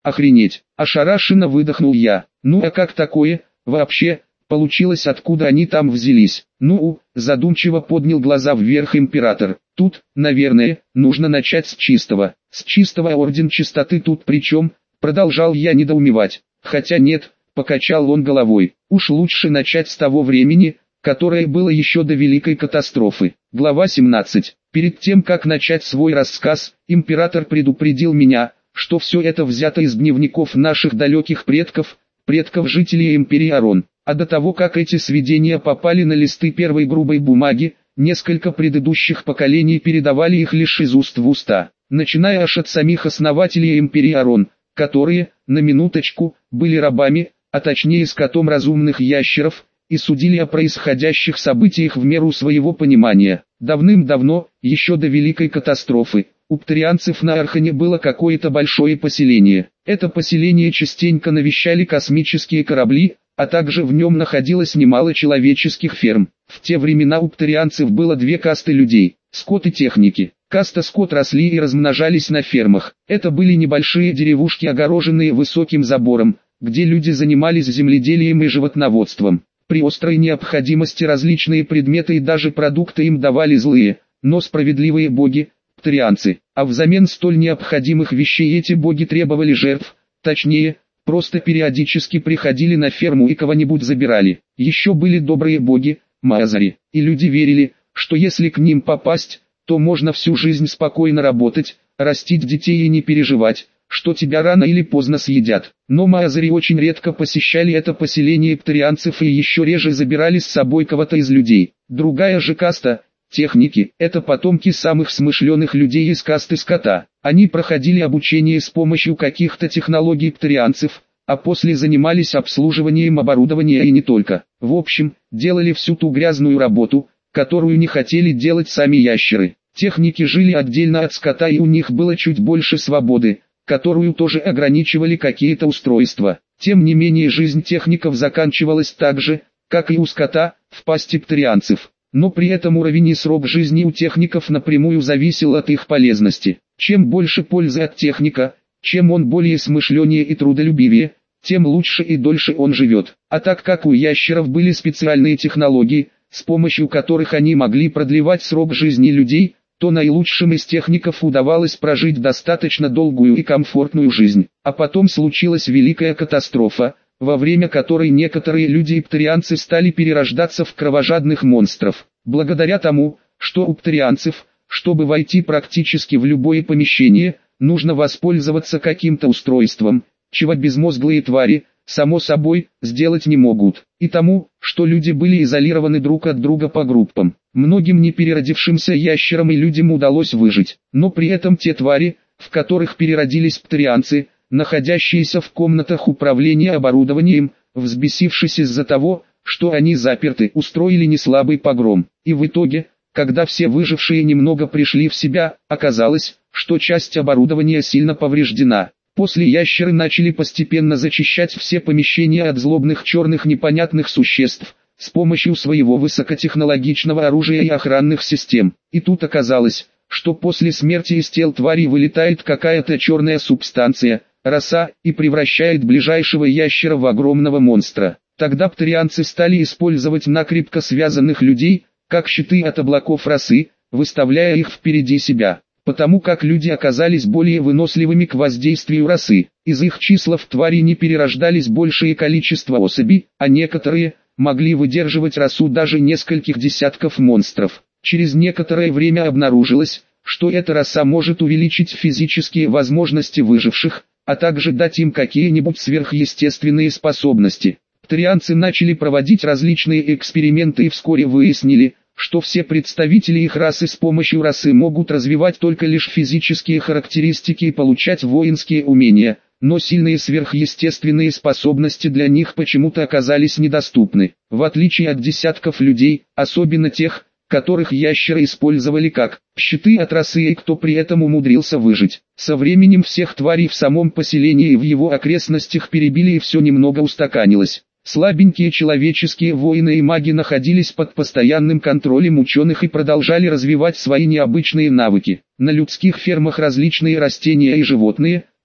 Охренеть, ошарашенно выдохнул я. Ну а как такое, вообще, получилось, откуда они там взялись? Ну, задумчиво поднял глаза вверх император. Тут, наверное, нужно начать с чистого. С чистого, орден чистоты тут при чем? Продолжал я недоумевать. Хотя нет, покачал он головой. Уж лучше начать с того времени, которое было еще до Великой катастрофы. Глава 17. Перед тем, как начать свой рассказ, император предупредил меня, что все это взято из дневников наших далеких предков, предков жителей империи Арон. А до того, как эти сведения попали на листы первой грубой бумаги, несколько предыдущих поколений передавали их лишь из уст в уста, начиная аж от самих основателей империи Арон, которые, на минуточку, были рабами, а точнее скотом разумных ящеров, и судили о происходящих событиях в меру своего понимания. Давным-давно, еще до Великой катастрофы, у птарианцев на Архане было какое-то большое поселение. Это поселение частенько навещали космические корабли, а также в нем находилось немало человеческих ферм. В те времена у птарианцев было две касты людей – скот и техники. Каста скот росли и размножались на фермах. Это были небольшие деревушки, огороженные высоким забором, где люди занимались земледелием и животноводством. При острой необходимости различные предметы и даже продукты им давали злые, но справедливые боги – птарианцы. А взамен столь необходимых вещей эти боги требовали жертв, точнее, просто периодически приходили на ферму и кого-нибудь забирали. Еще были добрые боги – Маазари, и люди верили, что если к ним попасть, то можно всю жизнь спокойно работать, растить детей и не переживать, что тебя рано или поздно съедят. Но Маазари очень редко посещали это поселение птарианцев и еще реже забирали с собой кого-то из людей. Другая же каста – техники – это потомки самых смышленых людей из касты скота. Они проходили обучение с помощью каких-то технологий птарианцев, а после занимались обслуживанием оборудования и не только. В общем, делали всю ту грязную работу, которую не хотели делать сами ящеры. Техники жили отдельно от скота, и у них было чуть больше свободы, которую тоже ограничивали какие-то устройства. Тем не менее, жизнь техников заканчивалась так же, как и у скота, в пасти птарианцев. Но при этом уровень и срок жизни у техников напрямую зависел от их полезности. Чем больше пользы от техника, чем он более смышленнее и трудолюбивее, тем лучше и дольше он живет. А так как у ящеров были специальные технологии, с помощью которых они могли продлевать срок жизни людей, то наилучшим из техников удавалось прожить достаточно долгую и комфортную жизнь. А потом случилась Великая катастрофа, во время которой некоторые люди и птарианцы стали перерождаться в кровожадных монстров. Благодаря тому, что у птарианцев, чтобы войти практически в любое помещение, нужно воспользоваться каким-то устройством, чего безмозглые твари, само собой, сделать не могут. И тому, что люди были изолированы друг от друга по группам. Многим непереродившимся ящерам и людям удалось выжить. Но при этом те твари, в которых переродились птарианцы, находящиеся в комнатах управления оборудованием, взбесившись из-за того, что они заперты, устроили неслабый погром. И в итоге, когда все выжившие немного пришли в себя, оказалось, что часть оборудования сильно повреждена. После ящеры начали постепенно зачищать все помещения от злобных черных непонятных существ, с помощью своего высокотехнологичного оружия и охранных систем. И тут оказалось, что после смерти из тел тварей вылетает какая-то черная субстанция, роса, и превращает ближайшего ящера в огромного монстра. Тогда птарианцы стали использовать накрепко связанных людей, как щиты от облаков росы, выставляя их впереди себя. Потому как люди оказались более выносливыми к воздействию росы, из их числа в твари не перерождались большее количество особей, а некоторые могли выдерживать росу даже нескольких десятков монстров. Через некоторое время обнаружилось, что эта роса может увеличить физические возможности выживших, а также дать им какие-нибудь сверхъестественные способности. Птарианцы начали проводить различные эксперименты и вскоре выяснили, что все представители их расы с помощью росы могут развивать только лишь физические характеристики и получать воинские умения, но сильные сверхъестественные способности для них почему-то оказались недоступны. В отличие от десятков людей, особенно тех, которых ящеры использовали как щиты от росы и кто при этом умудрился выжить. Со временем всех тварей в самом поселении и в его окрестностях перебили, и все немного устаканилось. Слабенькие человеческие воины и маги находились под постоянным контролем ученых и продолжали развивать свои необычные навыки. На людских фермах различные растения и животные,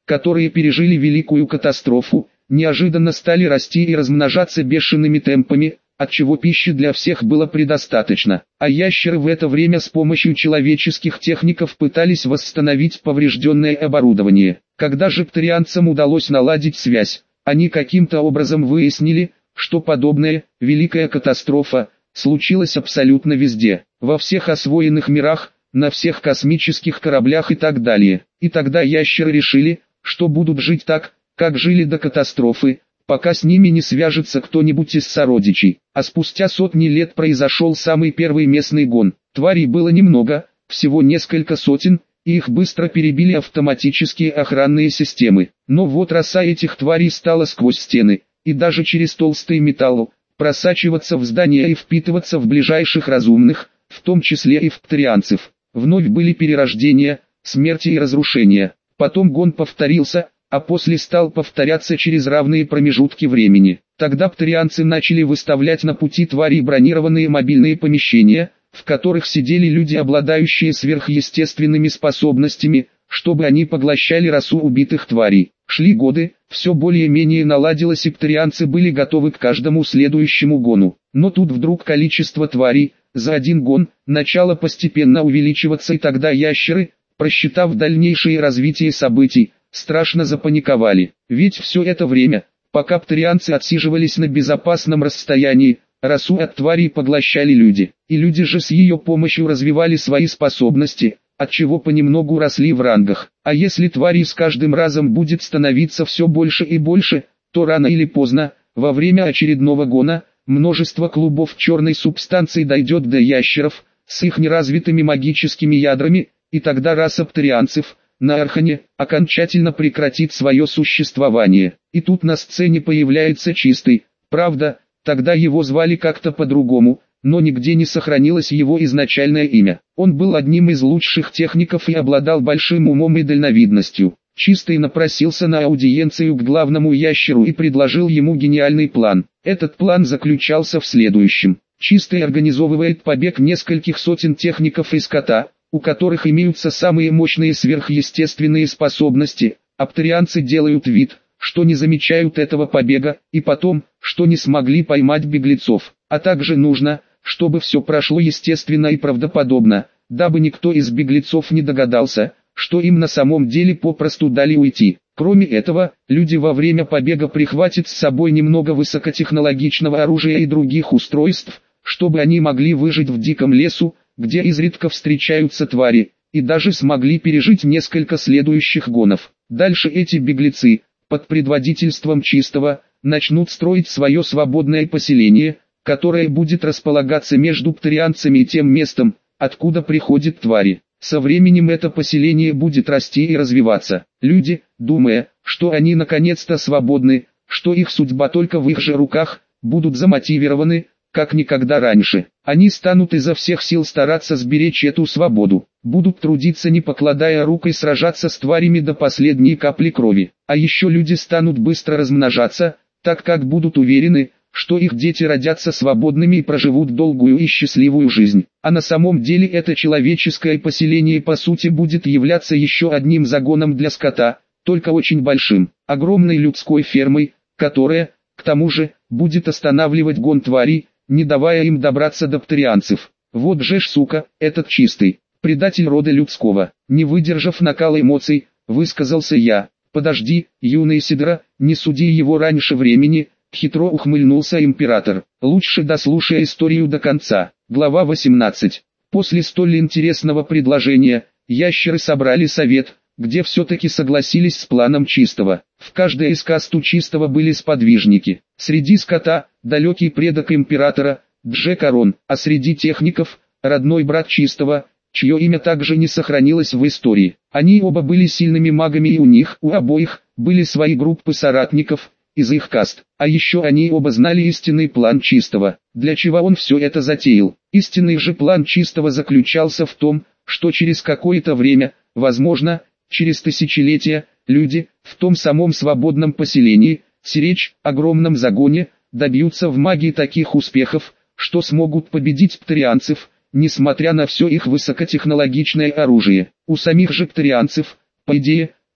которые пережили великую катастрофу, неожиданно стали расти и размножаться бешеными темпами, отчего пищи для всех было предостаточно, а ящеры в это время с помощью человеческих техников пытались восстановить поврежденное оборудование. Когда же птарианцам удалось наладить связь, они каким-то образом выяснили, что подобная великая катастрофа случилась абсолютно везде, во всех освоенных мирах, на всех космических кораблях и так далее. И тогда ящеры решили, что будут жить так, как жили до катастрофы, пока с ними не свяжется кто-нибудь из сородичей. А спустя сотни лет произошел самый первый местный гон. Тварей было немного, всего несколько сотен, и их быстро перебили автоматические охранные системы. Но вот роса этих тварей стала сквозь стены, и даже через толстый металл, просачиваться в здания и впитываться в ближайших разумных, в том числе и в птарианцев. Вновь были перерождения, смерти и разрушения. Потом гон повторился, а после стал повторяться через равные промежутки времени. Тогда птарианцы начали выставлять на пути тварей бронированные мобильные помещения, в которых сидели люди, обладающие сверхъестественными способностями, чтобы они поглощали расу убитых тварей. Шли годы, все более-менее наладилось и птарианцы были готовы к каждому следующему гону. Но тут вдруг количество тварей за один гон начало постепенно увеличиваться, и тогда ящеры, просчитав дальнейшее развитие событий, страшно запаниковали. Ведь все это время, пока птарианцы отсиживались на безопасном расстоянии, расу от тварей поглощали люди. И люди же с ее помощью развивали свои способности, отчего понемногу росли в рангах. А если тварей с каждым разом будет становиться все больше и больше, то рано или поздно, во время очередного гона, множество клубов черной субстанции дойдет до ящеров, с их неразвитыми магическими ядрами, и тогда раса птарианцев, на Архане, окончательно прекратит свое существование. И тут на сцене появляется Чистый. Правда, тогда его звали как-то по-другому, но нигде не сохранилось его изначальное имя. Он был одним из лучших техников и обладал большим умом и дальновидностью. Чистый напросился на аудиенцию к главному ящеру и предложил ему гениальный план. Этот план заключался в следующем. Чистый организовывает побег нескольких сотен техников из кота, у которых имеются самые мощные сверхъестественные способности, а птарианцы делают вид, что не замечают этого побега, и потом, что не смогли поймать беглецов. А также нужно, чтобы все прошло естественно и правдоподобно, дабы никто из беглецов не догадался, что им на самом деле попросту дали уйти. Кроме этого, люди во время побега прихватят с собой немного высокотехнологичного оружия и других устройств, чтобы они могли выжить в диком лесу, где изредка встречаются твари, и даже смогли пережить несколько следующих гонов. Дальше эти беглецы, под предводительством Чистого, начнут строить свое свободное поселение, которое будет располагаться между птарианцами и тем местом, откуда приходят твари. Со временем это поселение будет расти и развиваться. Люди, думая, что они наконец-то свободны, что их судьба только в их же руках, будут замотивированы, как никогда раньше. Они станут изо всех сил стараться сберечь эту свободу, будут трудиться не покладая рук и сражаться с тварями до последней капли крови. А еще люди станут быстро размножаться, так как будут уверены, что их дети родятся свободными и проживут долгую и счастливую жизнь. А на самом деле это человеческое поселение по сути будет являться еще одним загоном для скота, только очень большим, огромной людской фермой, которая, к тому же, будет останавливать гон тварей, не давая им добраться до птарианцев. Вот же ж сука, этот Чистый, предатель рода людского. Не выдержав накала эмоций, высказался я. Подожди, юный Сидора, не суди его раньше времени, хитро ухмыльнулся император. Лучше дослушай историю до конца. Глава 18. После столь интересного предложения, ящеры собрали совет, где все-таки согласились с планом Чистого. В каждой из каст у Чистого были сподвижники. Среди скота, далекий предок императора, Джекарон, а среди техников, родной брат Чистого, чье имя также не сохранилось в истории. Они оба были сильными магами, и у них, у обоих, были свои группы соратников из их каст. А еще они оба знали истинный план Чистого. Для чего он все это затеял? Истинный же план Чистого заключался в том, что через какое-то время, возможно, через тысячелетия, люди, в том самом свободном поселении, Сиречь, огромном загоне, добьются в магии таких успехов, что смогут победить птарианцев, несмотря на все их высокотехнологичное оружие. У самих же птарианцев, по идее,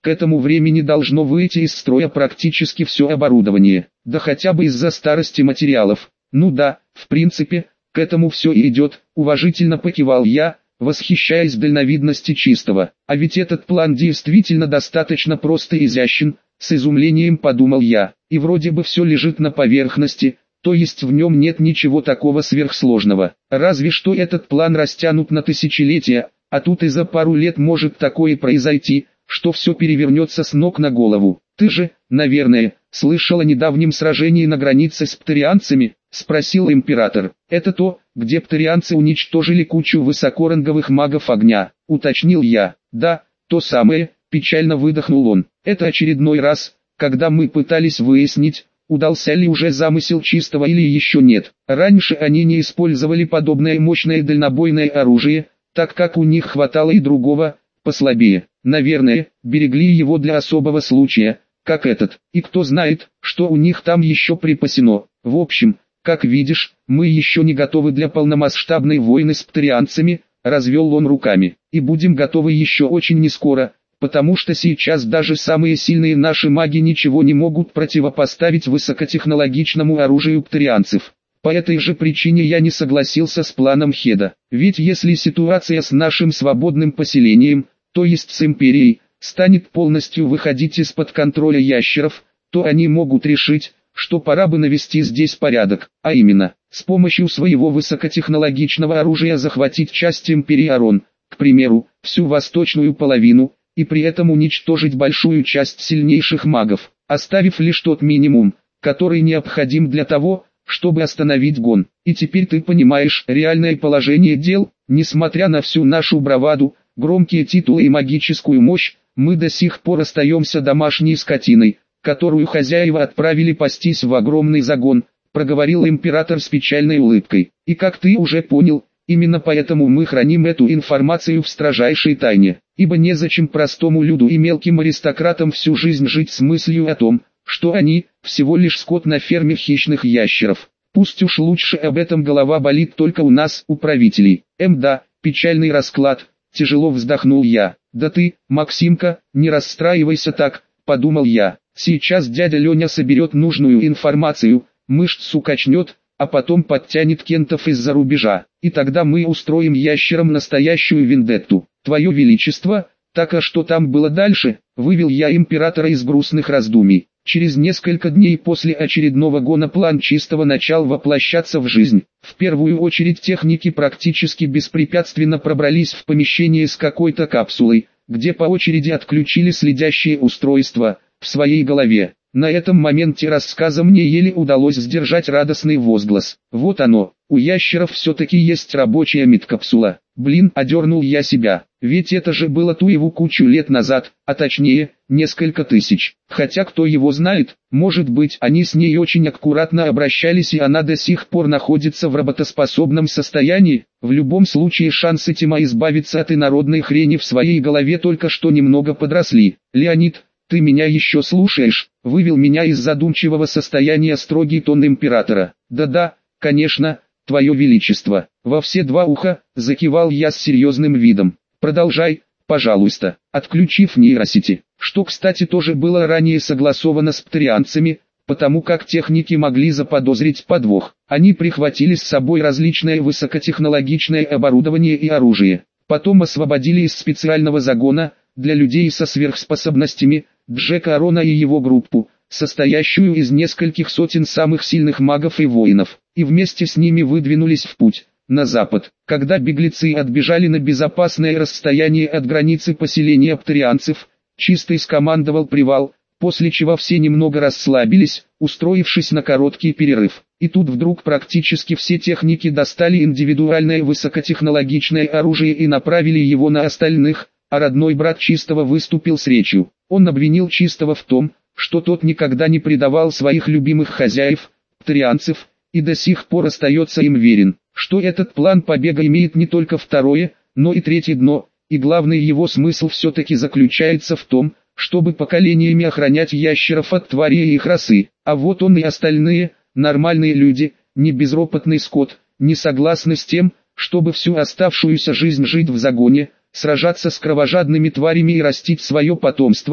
к этому времени должно выйти из строя практически все оборудование, да хотя бы из-за старости материалов. Ну да, в принципе, к этому все и идет, уважительно покивал я, восхищаясь дальновидности Чистого. А ведь этот план действительно достаточно прост и изящен, с изумлением подумал я, и вроде бы все лежит на поверхности, то есть в нем нет ничего такого сверхсложного. Разве что этот план растянут на тысячелетия, а тут и за пару лет может такое произойти, что все перевернется с ног на голову. Ты же, наверное, слышал о недавнем сражении на границе с пторианцами? Спросил император. Это то, где пторианцы уничтожили кучу высокоранговых магов огня, уточнил я. Да, то самое, печально выдохнул он. Это очередной раз, когда мы пытались выяснить, удался ли уже замысел Чистого или еще нет. Раньше они не использовали подобное мощное дальнобойное оружие, так как у них хватало и другого, послабее. Наверное, берегли его для особого случая, как этот. И кто знает, что у них там еще припасено. В общем, как видишь, мы еще не готовы для полномасштабной войны с пторианцами, развел он руками. И будем готовы еще очень нескоро, потому что сейчас даже самые сильные наши маги ничего не могут противопоставить высокотехнологичному оружию пторианцев. По этой же причине я не согласился с планом Хеда. Ведь если ситуация с нашим свободным поселением, то есть с империей, станет полностью выходить из-под контроля ящеров, то они могут решить, что пора бы навести здесь порядок, а именно, с помощью своего высокотехнологичного оружия захватить часть империи Арон, к примеру, всю восточную половину, и при этом уничтожить большую часть сильнейших магов, оставив лишь тот минимум, который необходим для того, чтобы остановить гон. И теперь ты понимаешь реальное положение дел, несмотря на всю нашу браваду, громкие титулы и магическую мощь, мы до сих пор остаемся домашней скотиной, которую хозяева отправили пастись в огромный загон, проговорил император с печальной улыбкой. И как ты уже понял, именно поэтому мы храним эту информацию в строжайшей тайне, ибо незачем простому люду и мелким аристократам всю жизнь жить с мыслью о том, что они всего лишь скот на ферме хищных ящеров. Пусть уж лучше об этом голова болит только у нас, у правителей. Да, печальный расклад, тяжело вздохнул я. Да ты, Максимка, не расстраивайся так, подумал я. Сейчас дядя Леня соберет нужную информацию, мышцу качнет, а потом подтянет кентов из-за рубежа. И тогда мы устроим ящерам настоящую вендетту. Твое Величество, так а что там было дальше, вывел я императора из грустных раздумий. Через несколько дней после очередного гона план Чистого начал воплощаться в жизнь. В первую очередь техники практически беспрепятственно пробрались в помещение с какой-то капсулой, где по очереди отключили следящие устройства в своей голове. На этом моменте рассказа мне еле удалось сдержать радостный возглас. Вот оно, у ящеров все-таки есть рабочая медкапсула. Блин, одернул я себя, ведь это же было туеву кучу лет назад, а точнее, несколько тысяч. Хотя кто его знает, может быть они с ней очень аккуратно обращались и она до сих пор находится в работоспособном состоянии. В любом случае шансы Тима избавиться от инородной хрени в своей голове только что немного подросли. Леонид, ты меня еще слушаешь? Вывел меня из задумчивого состояния строгий тон императора. Да-да, конечно, Твое Величество. Во все два уха, закивал я с серьезным видом. Продолжай, пожалуйста, отключив нейросети, что кстати тоже было ранее согласовано с пторианцами, потому как техники могли заподозрить подвох. Они прихватили с собой различное высокотехнологичное оборудование и оружие. Потом освободили из специального загона, для людей со сверхспособностями, Джека Арона и его группу, состоящую из нескольких сотен самых сильных магов и воинов, и вместе с ними выдвинулись в путь, на запад. Когда беглецы отбежали на безопасное расстояние от границы поселения пторианцев, Чистый скомандовал привал, после чего все немного расслабились, устроившись на короткий перерыв. И тут вдруг практически все техники достали индивидуальное высокотехнологичное оружие и направили его на остальных, а родной брат Чистого выступил с речью. Он обвинил Чистого в том, что тот никогда не предавал своих любимых хозяев, пторианцев, и до сих пор остается им верен, что этот план побега имеет не только второе, но и третье дно, и главный его смысл все-таки заключается в том, чтобы поколениями охранять ящеров от тварей и их расы, а вот он и остальные, нормальные люди, не безропотный скот, не согласны с тем, чтобы всю оставшуюся жизнь жить в загоне, сражаться с кровожадными тварями и растить свое потомство,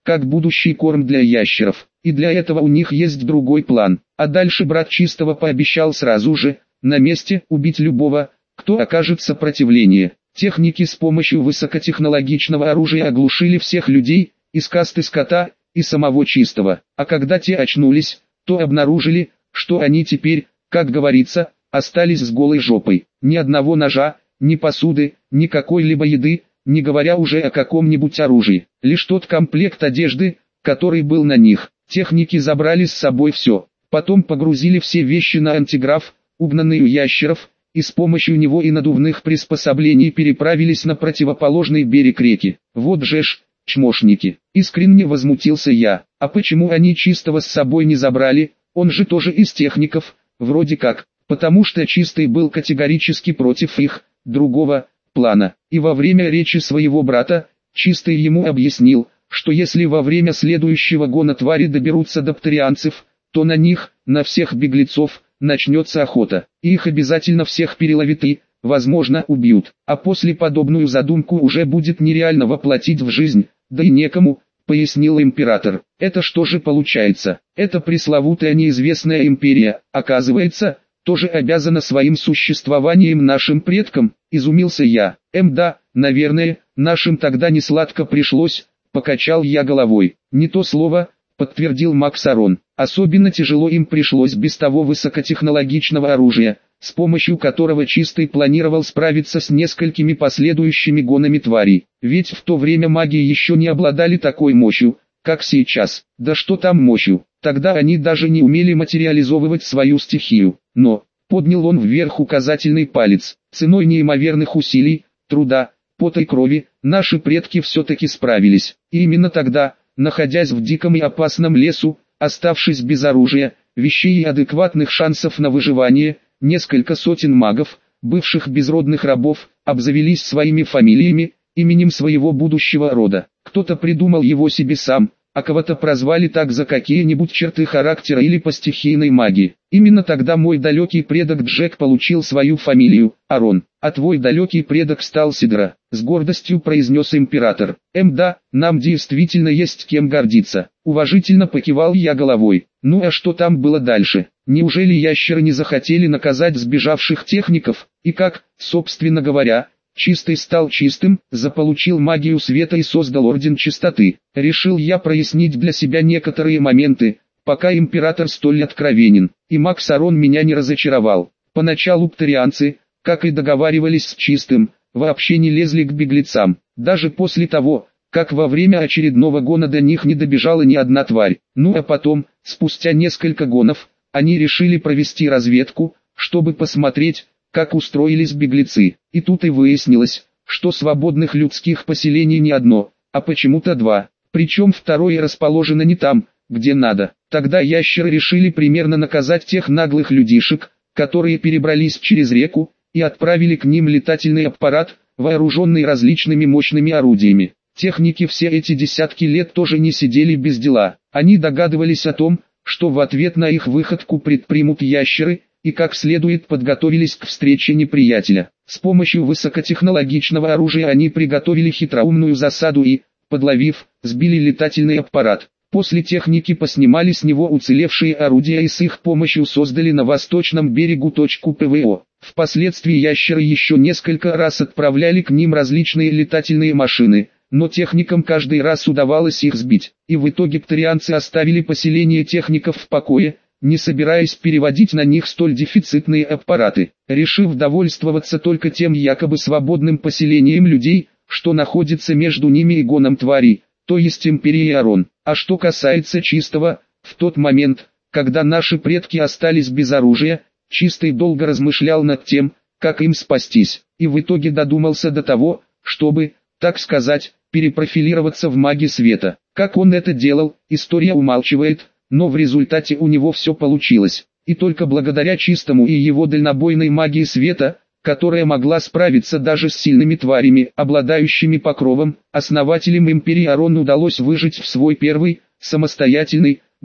как будущий корм для ящеров. И для этого у них есть другой план. А дальше брат Чистого пообещал сразу же, на месте, убить любого, кто окажет сопротивление. Техники с помощью высокотехнологичного оружия оглушили всех людей, из касты скота, и самого Чистого. А когда те очнулись, то обнаружили, что они теперь, как говорится, остались с голой жопой. Ни одного ножа, ни посуды, ни какой-либо еды, не говоря уже о каком-нибудь оружии. Лишь тот комплект одежды, который был на них. Техники забрали с собой все. Потом погрузили все вещи на антиграф, угнанный у ящеров, и с помощью него и надувных приспособлений переправились на противоположный берег реки. Вот же ж, чмошники. Искренне возмутился я. А почему они Чистого с собой не забрали? Он же тоже из техников, вроде как. Потому что Чистый был категорически против их, другого, плана. И во время речи своего брата, Чистый ему объяснил, что если во время следующего гона твари доберутся до птарианцев, то на них, на всех беглецов, начнется охота. И их обязательно всех переловят и, возможно, убьют. А после подобную задумку уже будет нереально воплотить в жизнь, да и некому, пояснил император. Это что же получается? Эта пресловутая неизвестная империя, оказывается, тоже обязана своим существованием нашим предкам, изумился я. Да, наверное, нашим тогда не сладко пришлось, покачал я головой. Не то слово, подтвердил Максарон. Особенно тяжело им пришлось без того высокотехнологичного оружия, с помощью которого Чистый планировал справиться с несколькими последующими гонами тварей. Ведь в то время маги еще не обладали такой мощью, как сейчас. Да что там мощью, тогда они даже не умели материализовывать свою стихию. Но, поднял он вверх указательный палец, ценой неимоверных усилий, труда, пота и крови, наши предки все-таки справились. И именно тогда, находясь в диком и опасном лесу, оставшись без оружия, вещей и адекватных шансов на выживание, несколько сотен магов, бывших безродных рабов, обзавелись своими фамилиями, именем своего будущего рода. Кто-то придумал его себе сам, а кого-то прозвали так за какие-нибудь черты характера или по стихийной магии. Именно тогда мой далекий предок Джек получил свою фамилию, Арон, а твой далекий предок стал Сидра, с гордостью произнес император. Да, нам действительно есть кем гордиться. Уважительно покивал я головой. Ну а что там было дальше? Неужели ящеры не захотели наказать сбежавших техников? И как, собственно говоря, Чистый стал чистым, заполучил магию света и создал Орден Чистоты. Решил я прояснить для себя некоторые моменты, пока император столь откровенен. И Максарон меня не разочаровал. Поначалу птарианцы, как и договаривались с Чистым, вообще не лезли к беглецам. Даже после того, как во время очередного гона до них не добежала ни одна тварь. Ну а потом, спустя несколько гонов, они решили провести разведку, чтобы посмотреть, как устроились беглецы. И тут и выяснилось, что свободных людских поселений не одно, а почему-то два. Причем второе расположено не там, где надо. Тогда ящеры решили примерно наказать тех наглых людишек, которые перебрались через реку, и отправили к ним летательный аппарат, вооруженный различными мощными орудиями. Техники все эти десятки лет тоже не сидели без дела. Они догадывались о том, что в ответ на их выходку предпримут ящеры, и как следует подготовились к встрече неприятеля. С помощью высокотехнологичного оружия они приготовили хитроумную засаду и, подловив, сбили летательный аппарат. После техники поснимали с него уцелевшие орудия и с их помощью создали на восточном берегу точку ПВО. Впоследствии ящеры еще несколько раз отправляли к ним различные летательные машины, но техникам каждый раз удавалось их сбить. И в итоге птарианцы оставили поселение техников в покое, не собираясь переводить на них столь дефицитные аппараты, решив довольствоваться только тем якобы свободным поселением людей, что находится между ними и гоном тварей, то есть империей Арон. А что касается Чистого, в тот момент, когда наши предки остались без оружия, Чистый долго размышлял над тем, как им спастись, и в итоге додумался до того, чтобы, так сказать, перепрофилироваться в маги света. Как он это делал, история умалчивает, но в результате у него все получилось, и только благодаря Чистому и его дальнобойной магии света, которая могла справиться даже с сильными тварями, обладающими покровом, основателям империи Арон удалось выжить в свой первый, самостоятельный, гон.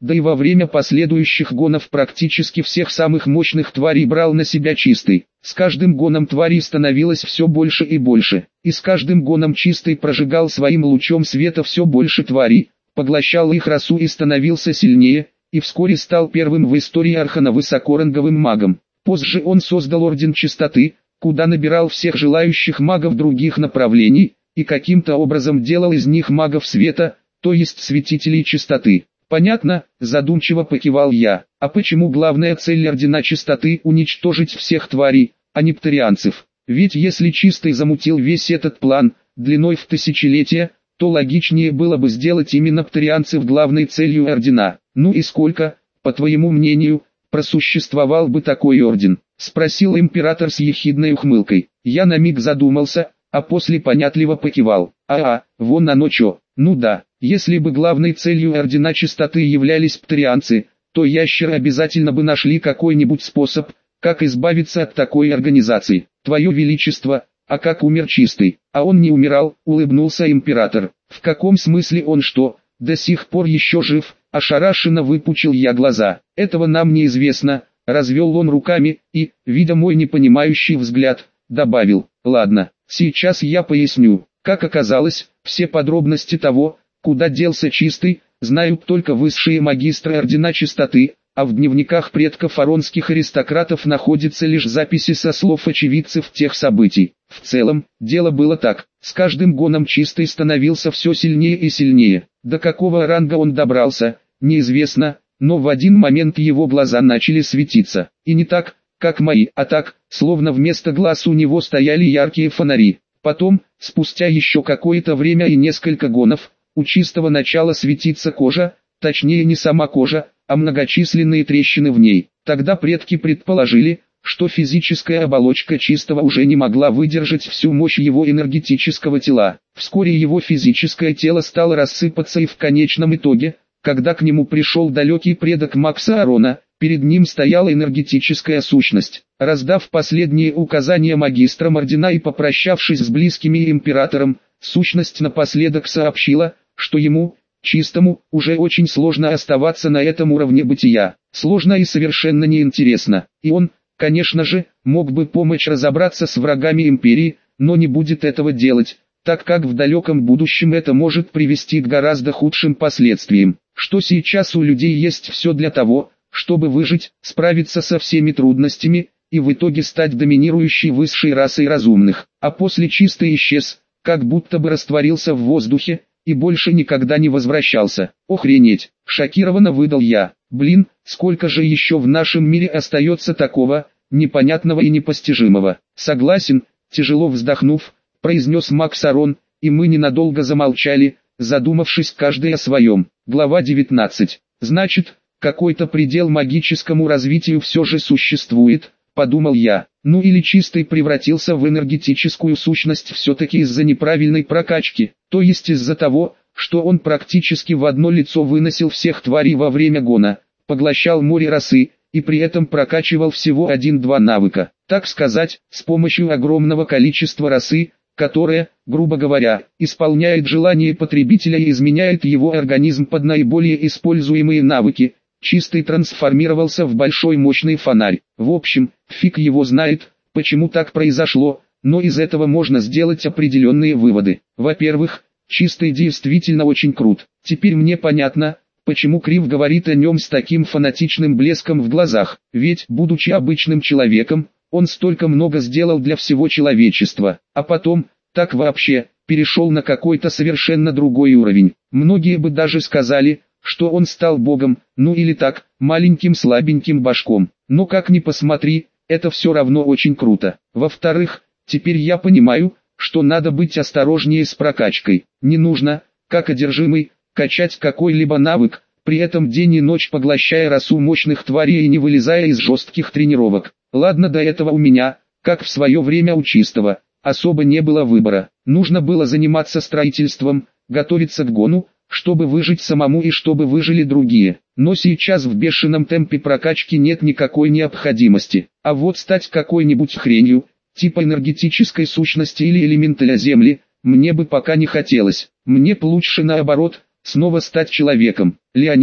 да и во время последующих гонов практически всех самых мощных тварей брал на себя Чистый. С каждым гоном тварей становилось все больше и больше, и с каждым гоном Чистый прожигал своим лучом света все больше тварей, поглощал их расу и становился сильнее, и вскоре стал первым в истории Архана высокоранговым магом. Позже он создал Орден Чистоты, куда набирал всех желающих магов других направлений, и каким-то образом делал из них магов света, то есть святителей чистоты. Понятно, задумчиво покивал я. А почему главная цель Ордена Чистоты уничтожить всех тварей, а не птарианцев? Ведь если Чистый замутил весь этот план, длиной в тысячелетия, то логичнее было бы сделать именно птарианцев главной целью Ордена. Ну и сколько, по твоему мнению, просуществовал бы такой орден? Спросил император с ехидной ухмылкой. Я на миг задумался, а после понятливо покивал. Вон оно чё. Ну да, если бы главной целью Ордена Чистоты являлись птарианцы, то ящеры обязательно бы нашли какой-нибудь способ, как избавиться от такой организации. Твое Величество, а как умер Чистый? А он не умирал, улыбнулся император. В каком смысле он что, до сих пор еще жив? Ошарашенно выпучил я глаза. Этого нам неизвестно, развел он руками и, видя мой непонимающий взгляд, добавил: ладно, сейчас я поясню. Как оказалось, все подробности того, куда делся Чистый, знают только высшие магистры Ордена Чистоты, а в дневниках предков аронских аристократов находятся лишь записи со слов очевидцев тех событий. В целом, дело было так: с каждым гоном Чистый становился все сильнее и сильнее. До какого ранга он добрался, неизвестно, но в один момент его глаза начали светиться. И не так, как мои, а так, словно вместо глаз у него стояли яркие фонари. Потом, спустя еще какое-то время и несколько гонов, у Чистого начала светиться кожа, точнее не сама кожа, а многочисленные трещины в ней. Тогда предки предположили, что физическая оболочка Чистого уже не могла выдержать всю мощь его энергетического тела. Вскоре его физическое тело стало рассыпаться, и в конечном итоге, когда к нему пришел далекий предок Макса Арона, перед ним стояла энергетическая сущность. Раздав последние указания магистрам Ордена и попрощавшись с близкими императором, сущность напоследок сообщила, что ему, Чистому, уже очень сложно оставаться на этом уровне бытия. Сложно и совершенно неинтересно. И он, конечно же, мог бы помочь разобраться с врагами империи, но не будет этого делать, так как в далеком будущем это может привести к гораздо худшим последствиям. Что сейчас у людей есть все для того, чтобы выжить, справиться со всеми трудностями, и в итоге стать доминирующей высшей расой разумных. А после Чистый исчез, как будто бы растворился в воздухе, и больше никогда не возвращался. Охренеть, шокированно выдал я. Блин, сколько же еще в нашем мире остается такого, непонятного и непостижимого. Согласен, тяжело вздохнув, произнес Макс Арон, и мы ненадолго замолчали, задумавшись каждый о своем. Глава 19. Значит, какой-то предел магическому развитию все же существует, подумал я. Ну или Чистый превратился в энергетическую сущность все-таки из-за неправильной прокачки, то есть из-за того, что он практически в одно лицо выносил всех тварей во время гона, поглощал море росы, и при этом прокачивал всего 1-2 навыка, так сказать, с помощью огромного количества росы, которая, грубо говоря, исполняет желание потребителя и изменяет его организм под наиболее используемые навыки. Чистый трансформировался в большой мощный фонарь. В общем, фиг его знает, почему так произошло, но из этого можно сделать определенные выводы. Во-первых, Чистый действительно очень крут. Теперь мне понятно, почему Крив говорит о нем с таким фанатичным блеском в глазах. Ведь, будучи обычным человеком, он столько много сделал для всего человечества. А потом, так вообще, перешел на какой-то совершенно другой уровень. Многие бы даже сказали, что он стал богом, ну или так, маленьким слабеньким башком. Но как ни посмотри, это все равно очень круто. Во-вторых, теперь я понимаю, что надо быть осторожнее с прокачкой. Не нужно, как одержимый, качать какой-либо навык, при этом день и ночь поглощая росу мощных тварей и не вылезая из жестких тренировок. Ладно, до этого у меня, как в свое время у Чистого, особо не было выбора. Нужно было заниматься строительством, готовиться к гону, чтобы выжить самому и чтобы выжили другие. Но сейчас в бешеном темпе прокачки нет никакой необходимости. А вот стать какой-нибудь хренью, типа энергетической сущности или элементаля земли, мне бы пока не хотелось. Мне б лучше наоборот, снова стать человеком. Леонид,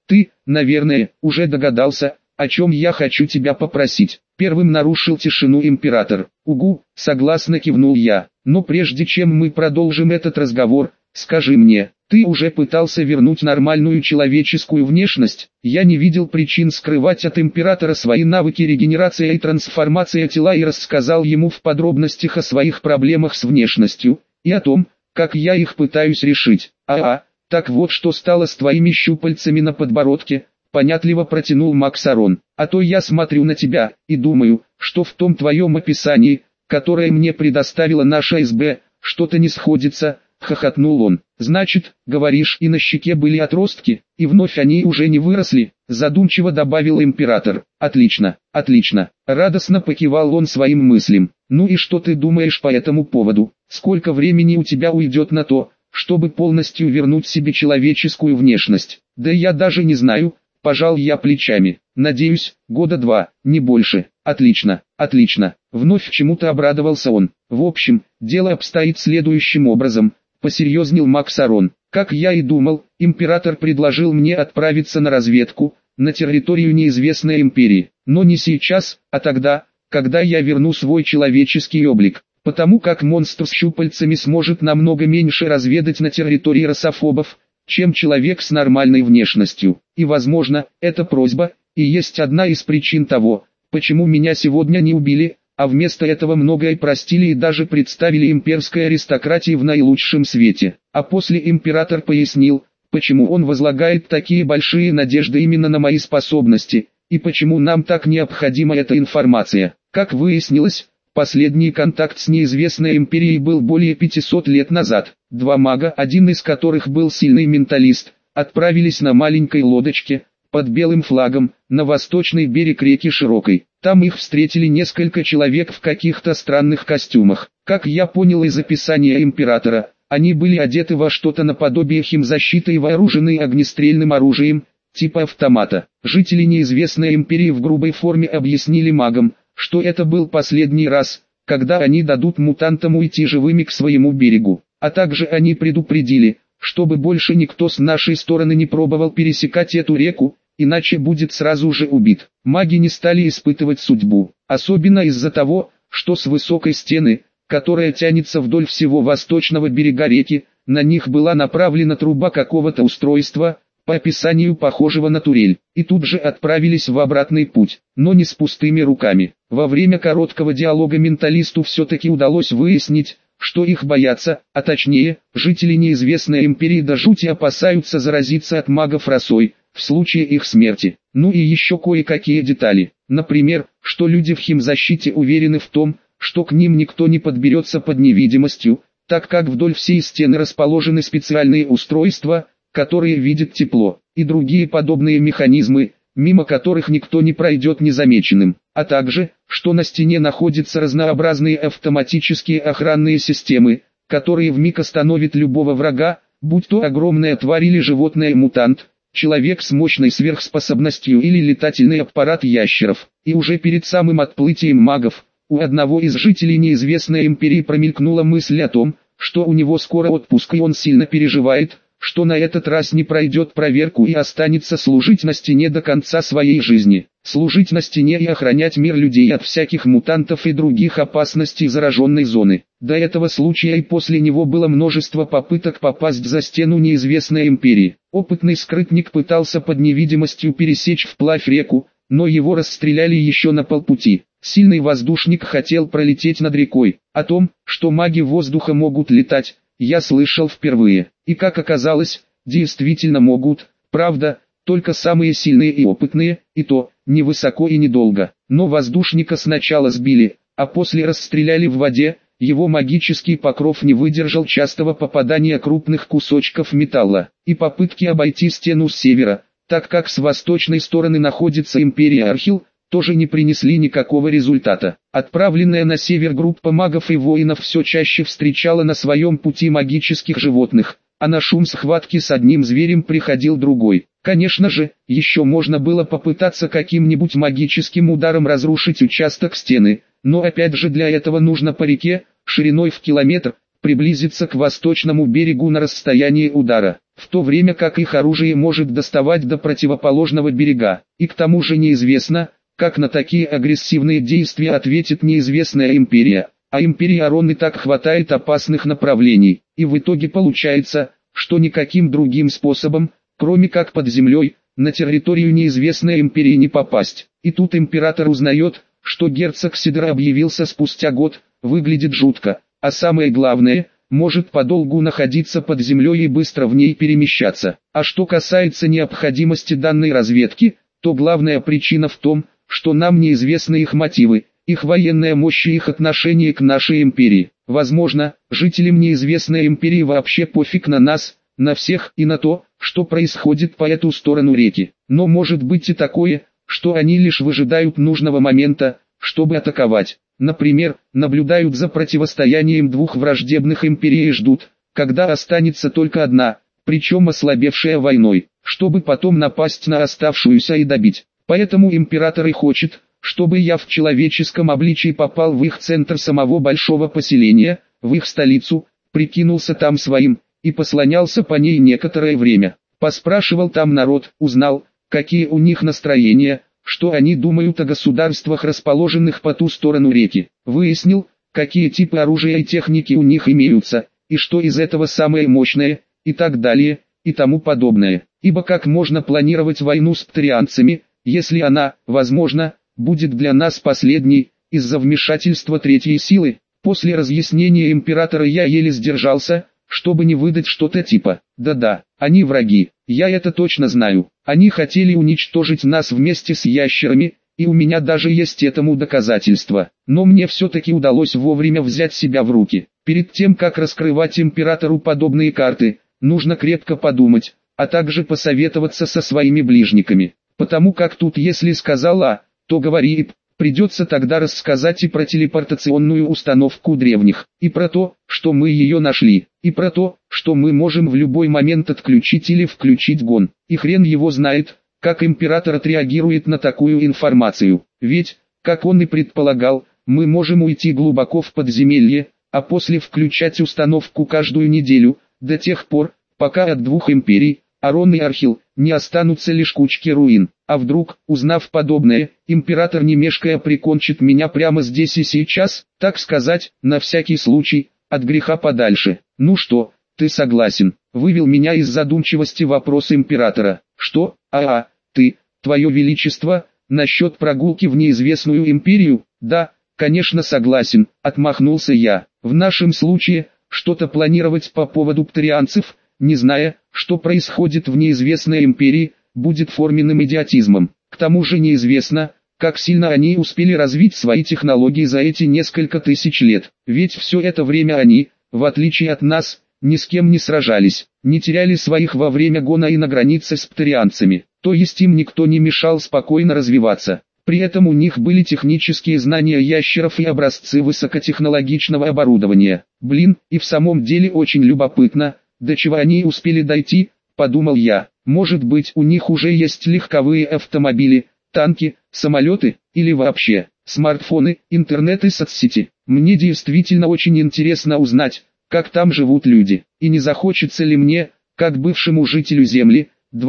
Ты, наверное, уже догадался, о чем я хочу тебя попросить. Первым нарушил тишину император. Угу, согласно кивнул я. Но прежде чем мы продолжим этот разговор, скажи мне, ты уже пытался вернуть нормальную человеческую внешность? Я не видел причин скрывать от императора свои навыки регенерации и трансформации тела и рассказал ему в подробностях о своих проблемах с внешностью, и о том, как я их пытаюсь решить. Так вот что стало с твоими щупальцами на подбородке, понятливо протянул Максарон. А то я смотрю на тебя, и думаю, что в том твоем описании, которое мне предоставила наша СБ, что-то не сходится, хохотнул он. Значит, говоришь, и на щеке были отростки, и вновь они уже не выросли, задумчиво добавил император. Отлично, отлично, радостно покивал он своим мыслям. Ну и что ты думаешь по этому поводу? Сколько времени у тебя уйдет на то, чтобы полностью вернуть себе человеческую внешность? Да я даже не знаю, пожал я плечами. Надеюсь, года 2, не больше. Отлично, отлично. Вновь чему-то обрадовался он. В общем, дело обстоит следующим образом, посерьезнел Максарон. Как я и думал, император предложил мне отправиться на разведку, на территорию неизвестной империи. Но не сейчас, а тогда, когда я верну свой человеческий облик. Потому как монстр с щупальцами сможет намного меньше разведать на территории рософобов, чем человек с нормальной внешностью. И возможно, эта просьба и есть одна из причин того, почему меня сегодня не убили, а вместо этого многое простили и даже представили имперской аристократии в наилучшем свете. А после император пояснил, почему он возлагает такие большие надежды именно на мои способности, и почему нам так необходима эта информация. Как выяснилось, последний контакт с неизвестной империей был более 500 лет назад. Два мага, один из которых был сильный менталист, отправились на маленькой лодочке, под белым флагом, на восточный берег реки Широкой. Там их встретили несколько человек в каких-то странных костюмах. Как я понял из описания императора, они были одеты во что-то наподобие химзащиты и вооружены огнестрельным оружием, типа автомата. Жители неизвестной империи в грубой форме объяснили магам, что это был последний раз, когда они дадут мутантам уйти живыми к своему берегу. А также они предупредили, чтобы больше никто с нашей стороны не пробовал пересекать эту реку, иначе будет сразу же убит. Маги не стали испытывать судьбу, особенно из-за того, что с высокой стены, которая тянется вдоль всего восточного берега реки, на них была направлена труба какого-то устройства, по описанию похожего на турель, и тут же отправились в обратный путь, но не с пустыми руками. Во время короткого диалога менталисту все-таки удалось выяснить, что их боятся, а точнее, жители неизвестной империи до жути опасаются заразиться от магов росой, в случае их смерти. Ну и еще кое-какие детали. Например, что люди в химзащите уверены в том, что к ним никто не подберется под невидимостью, так как вдоль всей стены расположены специальные устройства, которые видят тепло, и другие подобные механизмы, мимо которых никто не пройдет незамеченным, а также, что на стене находятся разнообразные автоматические охранные системы, которые вмиг остановят любого врага, будь то огромная тварь или животное-мутант, человек с мощной сверхспособностью или летательный аппарат ящеров. И уже перед самым отплытием магов, у одного из жителей неизвестной империи промелькнула мысль о том, что у него скоро отпуск и он сильно переживает, что на этот раз не пройдет проверку и останется служить на стене до конца своей жизни. Служить на стене и охранять мир людей от всяких мутантов и других опасностей зараженной зоны. До этого случая и после него было множество попыток попасть за стену неизвестной империи. Опытный скрытник пытался под невидимостью пересечь вплавь реку, но его расстреляли еще на полпути. Сильный воздушник хотел пролететь над рекой. О том, что маги воздуха могут летать, я слышал впервые. И как оказалось, действительно могут, правда, только самые сильные и опытные, и то, не высоко и недолго. Но воздушника сначала сбили, а после расстреляли в воде, его магический покров не выдержал частого попадания крупных кусочков металла. И попытки обойти стену с севера, так как с восточной стороны находится империя Архил, тоже не принесли никакого результата. Отправленная на север группа магов и воинов все чаще встречала на своем пути магических животных, а на шум схватки с одним зверем приходил другой. Конечно же, еще можно было попытаться каким-нибудь магическим ударом разрушить участок стены, но опять же для этого нужно по реке, шириной в километр, приблизиться к восточному берегу на расстоянии удара. в то время как их оружие может доставать до противоположного берега. И к тому же неизвестно, как на такие агрессивные действия ответит неизвестная империя. А империи Аронны так хватает опасных направлений. И в итоге получается, что никаким другим способом, кроме как под землей, на территорию неизвестной империи не попасть. И тут император узнает, что герцог Сидора объявился спустя год, выглядит жутко, а самое главное, может подолгу находиться под землей и быстро в ней перемещаться. А что касается необходимости данной разведки, то главная причина в том, что нам неизвестны их мотивы, их военная мощь и их отношение к нашей империи. Возможно, жителям неизвестной империи вообще пофиг на нас, на всех и на то, что происходит по эту сторону реки. Но может быть и такое, что они лишь выжидают нужного момента, чтобы атаковать. Например, наблюдают за противостоянием двух враждебных империй и ждут, когда останется только одна, причем ослабевшая войной, чтобы потом напасть на оставшуюся и добить. Поэтому император и хочет, чтобы я в человеческом обличии попал в их центр самого большого поселения, в их столицу, прикинулся там своим, и послонялся по ней некоторое время. Поспрашивал там народ, узнал, какие у них настроения, что они думают о государствах, расположенных по ту сторону реки. Выяснил, какие типы оружия и техники у них имеются, и что из этого самое мощное, и так далее, и тому подобное. Ибо как можно планировать войну с птерианцами, если она, возможно, будет для нас последней, из-за вмешательства третьей силы? После разъяснения императора я еле сдержался, чтобы не выдать что-то типа: «Да-да, они враги, я это точно знаю, они хотели уничтожить нас вместе с ящерами, и у меня даже есть этому доказательства». Но мне все-таки удалось вовремя взять себя в руки. Перед тем как раскрывать императору подобные карты, нужно крепко подумать, а также посоветоваться со своими ближниками. Потому как тут если сказал А, то говори и П. Придется тогда рассказать и про телепортационную установку древних, и про то, что мы ее нашли, и про то, что мы можем в любой момент отключить или включить гон. И хрен его знает, как император отреагирует на такую информацию. Ведь, как он и предполагал, мы можем уйти глубоко в подземелье, а после включать установку каждую неделю, до тех пор, пока от двух империй, Арон и Архил, не останутся лишь кучки руин. А вдруг, узнав подобное, император не мешкая прикончит меня прямо здесь и сейчас, так сказать, на всякий случай, от греха подальше. «Ну что, ты согласен?» — вывел меня из задумчивости вопрос императора. «Что? Ты, твое величество, насчет прогулки в неизвестную империю?» «Да, конечно согласен», — отмахнулся я. «В нашем случае, что-то планировать по поводу птерианцев, не зная, что происходит в неизвестной империи, будет форменным идиотизмом. К тому же неизвестно, как сильно они успели развить свои технологии за эти несколько тысяч лет. Ведь все это время они, в отличие от нас, ни с кем не сражались, не теряли своих во время гона и на границе с птерианцами. То есть им никто не мешал спокойно развиваться. При этом у них были технические знания ящеров и образцы высокотехнологичного оборудования. Блин, и в самом деле очень любопытно, до чего они успели дойти, подумал я. Может быть, у них уже есть легковые автомобили, танки, самолеты, или вообще, смартфоны, интернет и соцсети. Мне действительно очень интересно узнать, как там живут люди. И не захочется ли мне, как бывшему жителю Земли,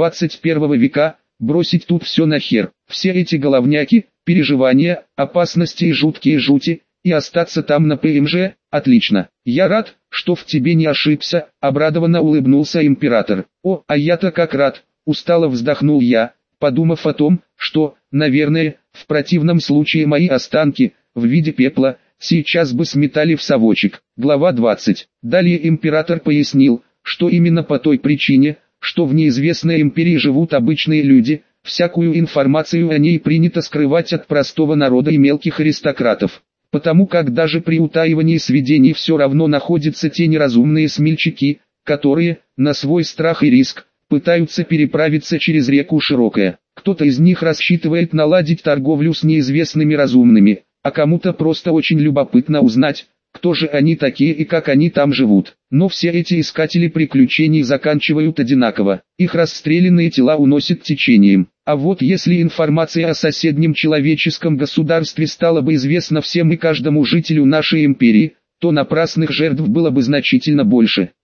21 века, бросить тут все нахер. Все эти головняки, переживания, опасности и жуткие жути, и остаться там на ПМЖ? Отлично. Я рад, что в тебе не ошибся, обрадованно улыбнулся император. О, а я-то как рад, устало вздохнул я, подумав о том, что, наверное, в противном случае мои останки, в виде пепла, сейчас бы сметали в совочек. Глава 20. Далее император пояснил, что именно по той причине, что в неизвестной империи живут обычные люди, всякую информацию о ней принято скрывать от простого народа и мелких аристократов. Потому как даже при утаивании сведений все равно находятся те неразумные смельчаки, которые, на свой страх и риск, пытаются переправиться через реку Широкая. Кто-то из них рассчитывает наладить торговлю с неизвестными разумными, а кому-то просто очень любопытно узнать, кто же они такие и как они там живут. Но все эти искатели приключений заканчивают одинаково. Их расстрелянные тела уносят течением. А вот если информация о соседнем человеческом государстве стала бы известна всем и каждому жителю нашей империи, то напрасных жертв было бы значительно больше.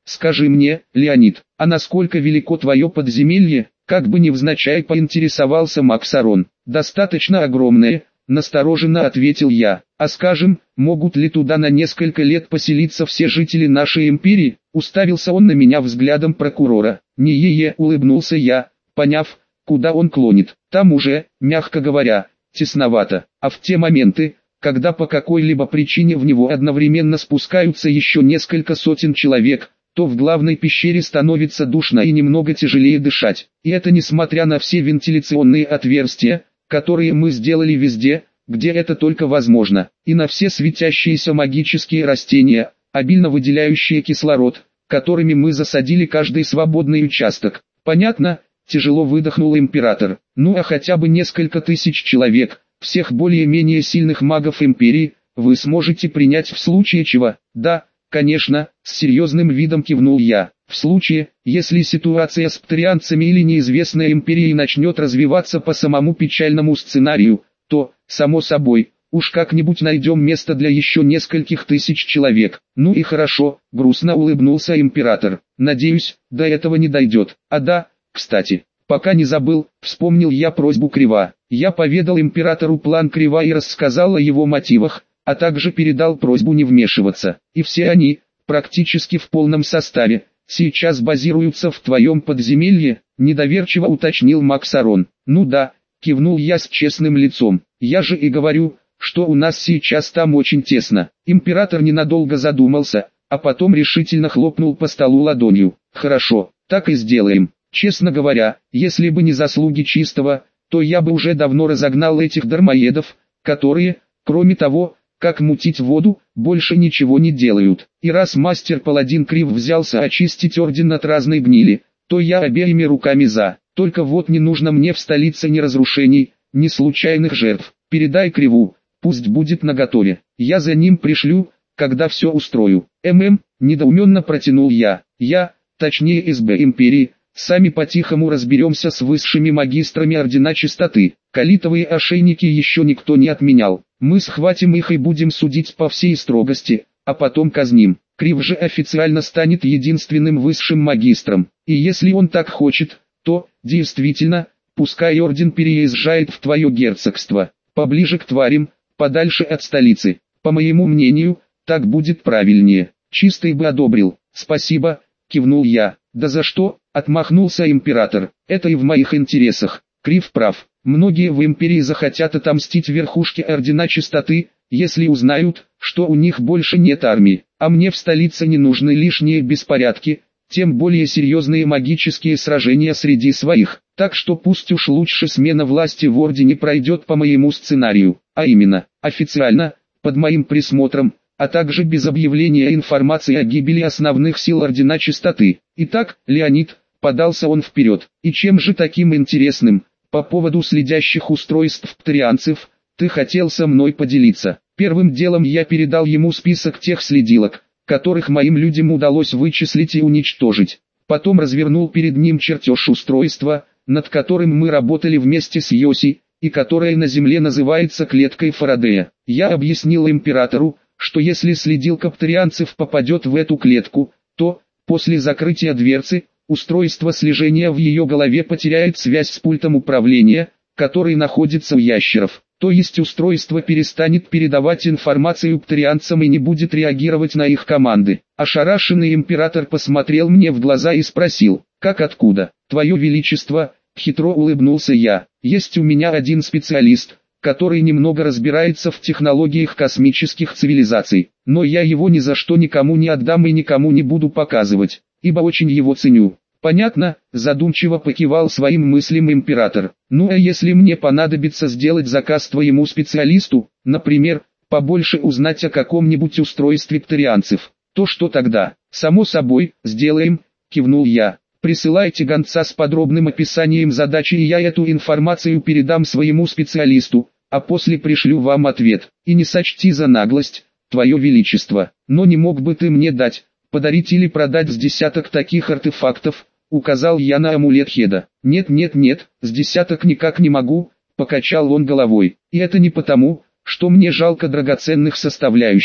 Скажи мне, Леонид, а насколько велико твое подземелье? Как бы невзначай поинтересовался Максарон. Достаточно огромное, настороженно ответил я. А скажем, могут ли туда на несколько лет поселиться все жители нашей империи? Уставился он на меня взглядом прокурора. Не-е-е, улыбнулся я, поняв, куда он клонит. Там уже, мягко говоря, тесновато. А в те моменты, когда по какой-либо причине в него одновременно спускаются еще несколько сотен человек, то в главной пещере становится душно и немного тяжелее дышать. И это несмотря на все вентиляционные отверстия, которые мы сделали везде, где это только возможно, и на все светящиеся магические растения, обильно выделяющие кислород, которыми мы засадили каждый свободный участок. Понятно, тяжело выдохнул император. Ну а хотя бы несколько тысяч человек, всех более-менее сильных магов империи, вы сможете принять в случае чего? Да, конечно, с серьезным видом кивнул я. В случае, если ситуация с птарианцами или неизвестной империей начнет развиваться по самому печальному сценарию, то, само собой, уж как-нибудь найдем место для еще нескольких тысяч человек. Ну и хорошо, грустно улыбнулся император. Надеюсь, до этого не дойдет. А да, кстати, пока не забыл, вспомнил я просьбу Крива. Я поведал императору план Крива и рассказал о его мотивах, а также передал просьбу не вмешиваться. И все они, практически в полном составе, сейчас базируются в твоем подземелье, недоверчиво уточнил Максарон. Ну да, кивнул я с честным лицом. Я же и говорю, что у нас сейчас там очень тесно. Император ненадолго задумался, а потом решительно хлопнул по столу ладонью. Хорошо, так и сделаем. Честно говоря, если бы не заслуги Чистого, то я бы уже давно разогнал этих дармоедов, которые, кроме того, как мутить воду, больше ничего не делают. И раз мастер-паладин Крив взялся очистить орден от разной гнили, то я обеими руками за. Только вот не нужно мне в столице ни разрушений, ни случайных жертв. Передай Криву, пусть будет наготове. Я за ним пришлю, когда все устрою. Недоуменно протянул я. Точнее СБ Империи, сами по-тихому разберемся с высшими магистрами Ордена Чистоты. Калитовые ошейники еще никто не отменял. Мы схватим их и будем судить по всей строгости, а потом казним. Крив же официально станет единственным высшим магистром. И если он так хочет, то, действительно, пускай орден переезжает в твое герцогство, поближе к тварям, подальше от столицы. По моему мнению, так будет правильнее. Чистый бы одобрил. Спасибо, кивнул я. Да за что, отмахнулся император. Это и в моих интересах. Крив прав. Многие в империи захотят отомстить верхушке Ордена Чистоты, если узнают, что у них больше нет армии. А мне в столице не нужны лишние беспорядки, тем более серьезные магические сражения среди своих. Так что пусть уж лучше смена власти в Ордене пройдет по моему сценарию, а именно, официально, под моим присмотром, а также без объявления информации о гибели основных сил Ордена Чистоты. Итак, Леонид, подался он вперед. И чем же таким интересным, по поводу следящих устройств птарианцев, ты хотел со мной поделиться? Первым делом я передал ему список тех следилок, которых моим людям удалось вычислить и уничтожить. Потом развернул перед ним чертеж устройства, над которым мы работали вместе с Йоси, и которое на Земле называется клеткой Фарадея. Я объяснил императору, что если следилка птарианцев попадет в эту клетку, то, после закрытия дверцы, устройство слежения в ее голове потеряет связь с пультом управления, который находится у ящеров. То есть устройство перестанет передавать информацию птарианцам и не будет реагировать на их команды. Ошарашенный император посмотрел мне в глаза и спросил: «Как откуда? Твое Величество?» Хитро улыбнулся я. «Есть у меня один специалист, который немного разбирается в технологиях космических цивилизаций, но я его ни за что никому не отдам и никому не буду показывать, ибо очень его ценю». «Понятно», задумчиво покивал своим мыслям император. «Ну а если мне понадобится сделать заказ твоему специалисту, например, побольше узнать о каком-нибудь устройстве птарианцев, то что тогда?» «Само собой, сделаем», кивнул я. «Присылайте гонца с подробным описанием задачи, и я эту информацию передам своему специалисту, а после пришлю вам ответ. И не сочти за наглость, твое величество, но не мог бы ты мне подарить или продать с десяток таких артефактов?» Указал я на амулет Хеда. «Нет, с десяток никак не могу», покачал он головой. «И это не потому, что мне жалко драгоценных составляющих.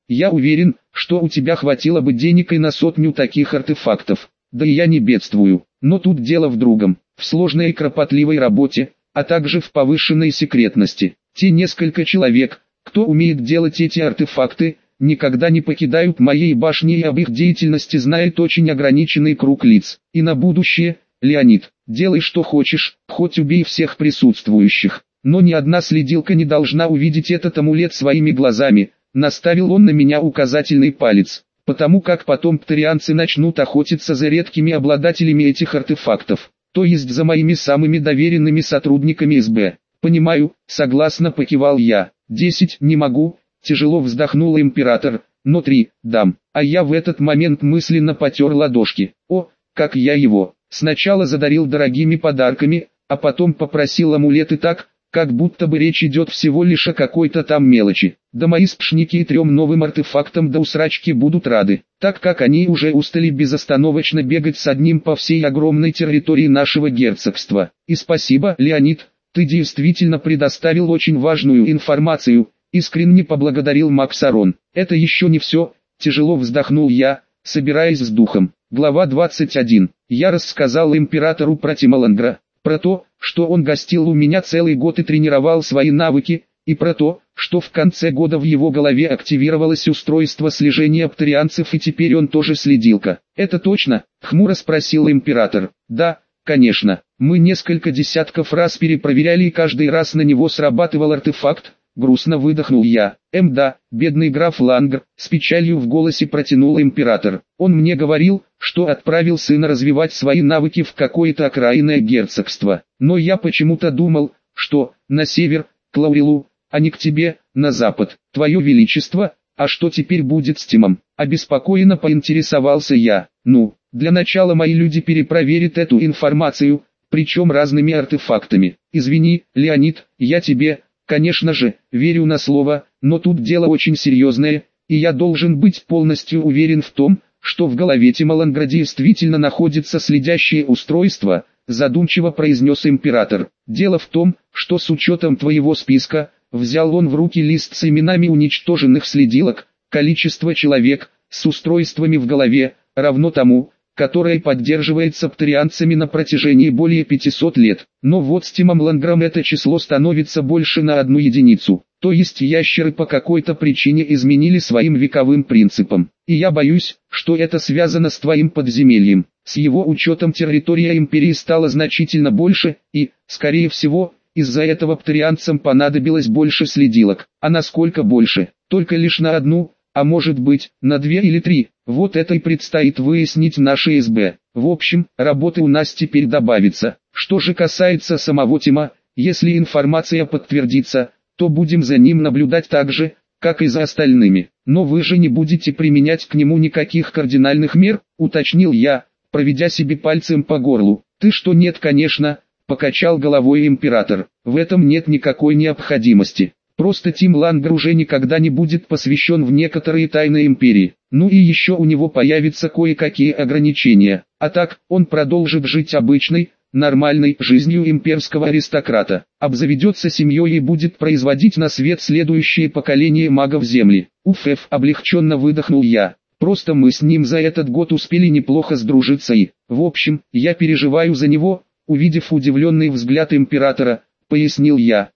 Я уверен, что у тебя хватило бы денег и на 100 таких артефактов. Да и я не бедствую. Но тут дело в другом, в сложной и кропотливой работе, а также в повышенной секретности. Те несколько человек, кто умеет делать эти артефакты, никогда не покидают моей башни, и об их деятельности знает очень ограниченный круг лиц. И на будущее, Леонид, делай что хочешь, хоть убей всех присутствующих. Но ни одна следилка не должна увидеть этот амулет своими глазами. Наставил он на меня указательный палец, потому как потом птерианцы начнут охотиться за редкими обладателями этих артефактов, то есть за моими самыми доверенными сотрудниками СБ. Понимаю, согласно покивал я. 10 не могу, тяжело вздохнул император, но 3 дам. А я в этот момент мысленно потер ладошки. О, как я его, сначала задарил дорогими подарками, а потом попросил амулеты так, как будто бы речь идет всего лишь о какой-то там мелочи. Да мои спшники и 3 новым артефактам до усрачки будут рады, так как они уже устали безостановочно бегать с одним по всей огромной территории нашего герцогства. И спасибо, Леонид, ты действительно предоставил очень важную информацию, искренне поблагодарил Максарон. Это еще не все, тяжело вздохнул я, собираясь с духом. Глава 21. Я рассказал императору про Тималангра, про то, что он гостил у меня целый год и тренировал свои навыки, и про то, что в конце года в его голове активировалось устройство слежения птерианцев, и теперь он тоже следилка. «Это точно?» — хмуро спросил император. «Да, конечно. Мы несколько десятков раз перепроверяли, и каждый раз на него срабатывал артефакт», — грустно выдохнул я. Да, бедный граф Лангр», — с печалью в голосе протянул император. «Он мне говорил, что отправил сына развивать свои навыки в какое-то окраинное герцогство. Но я почему-то думал, что на север, к Лаурилу, а не к тебе, на запад. Твое Величество, а что теперь будет с Тимом?» Обеспокоенно поинтересовался я. «Ну, для начала мои люди перепроверят эту информацию, причем разными артефактами. Извини, Леонид, я тебе, конечно же, верю на слово, но тут дело очень серьезное, и я должен быть полностью уверен в том, что в голове Тималангра действительно находится следящее устройство», задумчиво произнес император. «Дело в том, что с учетом твоего списка, взял он в руки лист с именами уничтоженных следилок, количество человек с устройствами в голове равно тому, которое поддерживается птерианцами на протяжении более 500 лет. Но вот с Тимом Лангром это число становится больше на 1 единицу. То есть ящеры по какой-то причине изменили своим вековым принципам. И я боюсь, что это связано с твоим подземельем. С его учетом территория империи стала значительно больше, и, скорее всего, из-за этого птерианцам понадобилось больше следилок. А насколько больше? Только лишь на 1, а может быть, на 2 или 3. Вот это и предстоит выяснить нашей СБ. В общем, работы у нас теперь добавится. Что же касается самого Тима, если информация подтвердится, то будем за ним наблюдать так же, как и за остальными. Но вы же не будете применять к нему никаких кардинальных мер, уточнил я, проведя себе пальцем по горлу. Ты что? Нет, конечно, покачал головой император. В этом нет никакой необходимости. Просто Тим Лангр уже никогда не будет посвящен в некоторые тайны империи. Ну и еще у него появятся кое-какие ограничения. А так, он продолжит жить обычной, нормальной жизнью имперского аристократа. Обзаведется семьей и будет производить на свет следующее поколение магов Земли. Уф, облегченно выдохнул я. Просто мы с ним за этот год успели неплохо сдружиться и, в общем, я переживаю за него, увидев удивленный взгляд императора, пояснил я.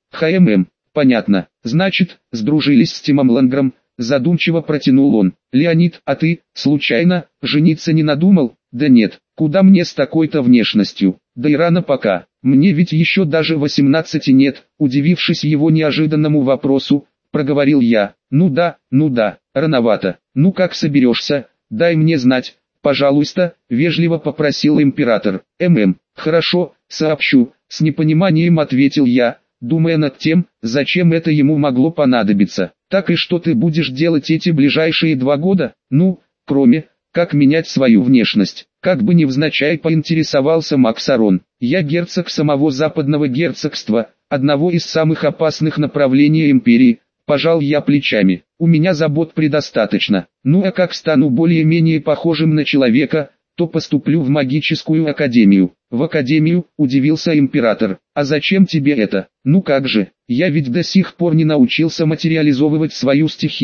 Понятно. Значит, сдружились с Тимом Лангром, задумчиво протянул он. Леонид, а ты, случайно, жениться не надумал? Да нет, куда мне с такой-то внешностью? Да и рано пока. Мне ведь еще даже 18 нет, удивившись его неожиданному вопросу, проговорил я. Ну да, рановато. Ну как соберешься, дай мне знать, пожалуйста, вежливо попросил император. Хорошо, сообщу, с непониманием ответил я, думая над тем, зачем это ему могло понадобиться. Так и что ты будешь делать эти ближайшие 2 года? Ну, кроме, как менять свою внешность. Как бы невзначай поинтересовался Максарон. Я герцог самого западного герцогства, одного из самых опасных направлений империи, пожал я плечами. У меня забот предостаточно. Ну а как стану более-менее похожим на человека, то поступлю в магическую академию. В академию, удивился император. А зачем тебе это? Ну как же, я ведь до сих пор не научился материализовывать свою стихию,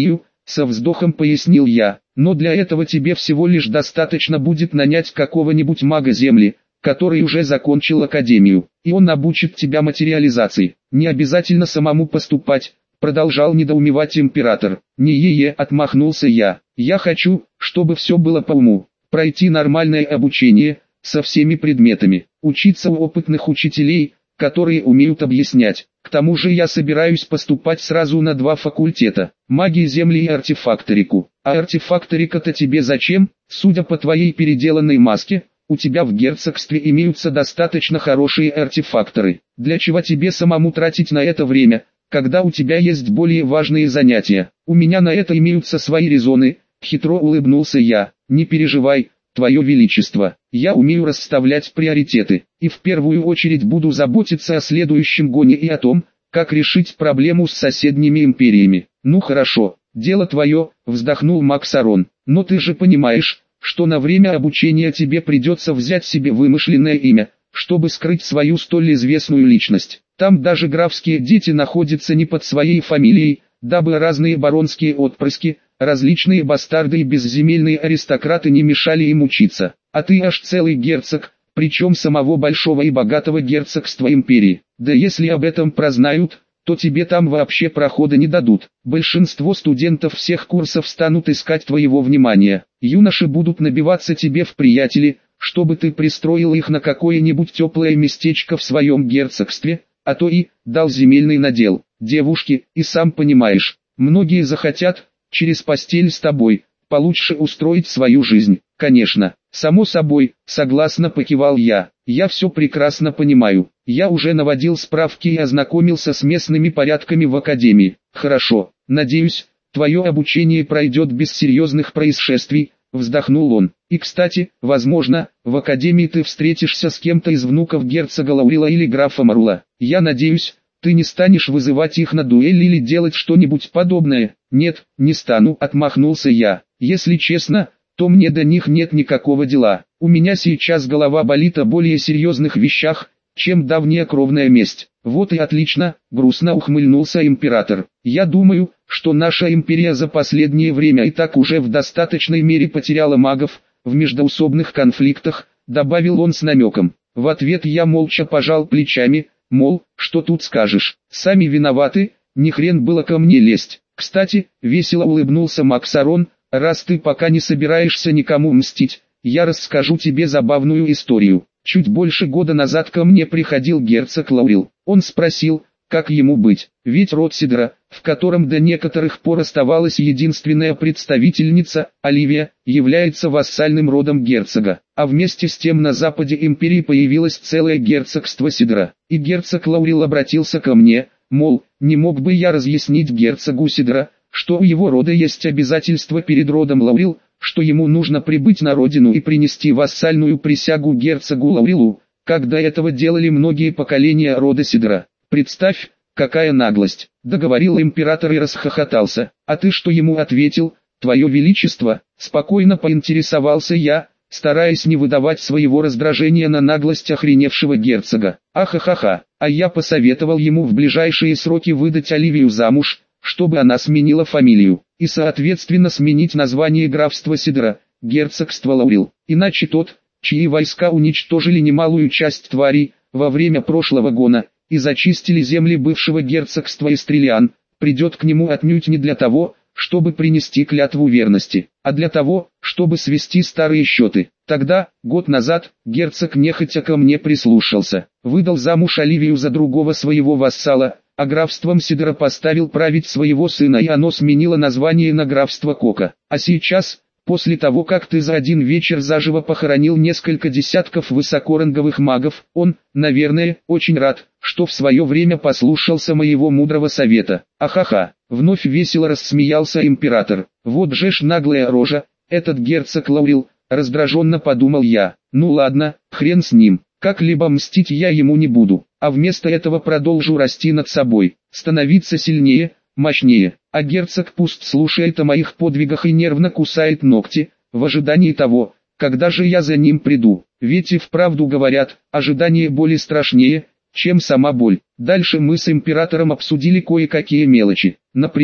со вздохом пояснил я, но для этого тебе всего лишь достаточно будет нанять какого-нибудь мага земли, который уже закончил академию, и он обучит тебя материализации. Не обязательно самому поступать, продолжал недоумевать император. Не-е-е, отмахнулся я. Я хочу, чтобы все было по уму, пройти нормальное обучение, со всеми предметами, учиться у опытных учителей, которые умеют объяснять. К тому же я собираюсь поступать сразу на 2 факультета, магии земли и артефакторику. А артефакторика-то тебе зачем? Судя по твоей переделанной маске, у тебя в герцогстве имеются достаточно хорошие артефакторы. Для чего тебе самому тратить на это время, когда у тебя есть более важные занятия? У меня на это имеются свои резоны, хитро улыбнулся я. Не переживай, Твое Величество, я умею расставлять приоритеты, и в первую очередь буду заботиться о следующем гоне и о том, как решить проблему с соседними империями. Ну хорошо, дело твое, вздохнул Максарон, но ты же понимаешь, что на время обучения тебе придется взять себе вымышленное имя, чтобы скрыть свою столь известную личность. Там даже графские дети находятся не под своей фамилией, дабы разные баронские отпрыски, различные бастарды и безземельные аристократы не мешали им учиться. А ты аж целый герцог, причем самого большого и богатого герцогства империи. Да если об этом прознают, то тебе там вообще прохода не дадут. Большинство студентов всех курсов станут искать твоего внимания. Юноши будут набиваться тебе в приятели, чтобы ты пристроил их на какое-нибудь теплое местечко в своем герцогстве, а то и дал земельный надел. Девушки, и сам понимаешь, многие захотят, через постель с тобой, получше устроить свою жизнь. Конечно, само собой, согласно покивал я. Я все прекрасно понимаю. Я уже наводил справки и ознакомился с местными порядками в академии. Хорошо, надеюсь, твое обучение пройдет без серьезных происшествий, вздохнул он. И кстати, возможно, в академии ты встретишься с кем-то из внуков герцога Лаурила или графа Марула. Я надеюсь, ты не станешь вызывать их на дуэль или делать что-нибудь подобное. Нет, не стану, отмахнулся я. Если честно, то мне до них нет никакого дела. У меня сейчас голова болит о более серьезных вещах, чем давняя кровная месть. Вот и отлично, грустно ухмыльнулся император. Я думаю, что наша империя за последнее время и так уже в достаточной мере потеряла магов в междоусобных конфликтах, добавил он с намеком. В ответ я молча пожал плечами, мол, что тут скажешь, сами виноваты, ни хрен было ко мне лезть. Кстати, весело улыбнулся Максарон, раз ты пока не собираешься никому мстить, я расскажу тебе забавную историю. Чуть больше года назад ко мне приходил герцог Лаурил. Он спросил, как ему быть, ведь род Сидора, в котором до некоторых пор оставалась единственная представительница, Оливия, является вассальным родом герцога, а вместе с тем на западе империи появилось целое герцогство Сидора. И герцог Лаурил обратился ко мне, мол, не мог бы я разъяснить герцогу Сидора, что у его рода есть обязательства перед родом Лаурил, что ему нужно прибыть на родину и принести вассальную присягу герцогу Лаурилу, как до этого делали многие поколения рода Сидора. Представь, какая наглость, договорил император и расхохотался. А ты что ему ответил, твое величество? Спокойно поинтересовался я, стараясь не выдавать своего раздражения на наглость охреневшего герцога. Ахахаха, а я посоветовал ему в ближайшие сроки выдать Оливию замуж, чтобы она сменила фамилию, и соответственно сменить название графства Сидора, герцогство Лаурил. Иначе тот, чьи войска уничтожили немалую часть тварей во время прошлого гона, и зачистили земли бывшего герцогства Истрелиан, придет к нему отнюдь не для того, чтобы принести клятву верности, а для того, чтобы свести старые счеты. Тогда, год назад, герцог нехотя ко мне прислушался, выдал замуж Оливию за другого своего вассала, а графством Сидора поставил править своего сына, и оно сменило название на графство Кока. А сейчас, после того как ты за один вечер заживо похоронил несколько десятков высокоранговых магов, он, наверное, очень рад, что в свое время послушался моего мудрого совета. Ахаха, вновь весело рассмеялся император. Вот же ж наглая рожа, этот герцог Лаурил, раздраженно подумал я. Ну ладно, хрен с ним, как-либо мстить я ему не буду, а вместо этого продолжу расти над собой, становиться сильнее, мощнее, а герцог пусть слушает о моих подвигах и нервно кусает ногти, в ожидании того, когда же я за ним приду, ведь и вправду говорят, ожидание боли страшнее, чем сама боль. Дальше мы с императором обсудили кое-какие мелочи, например,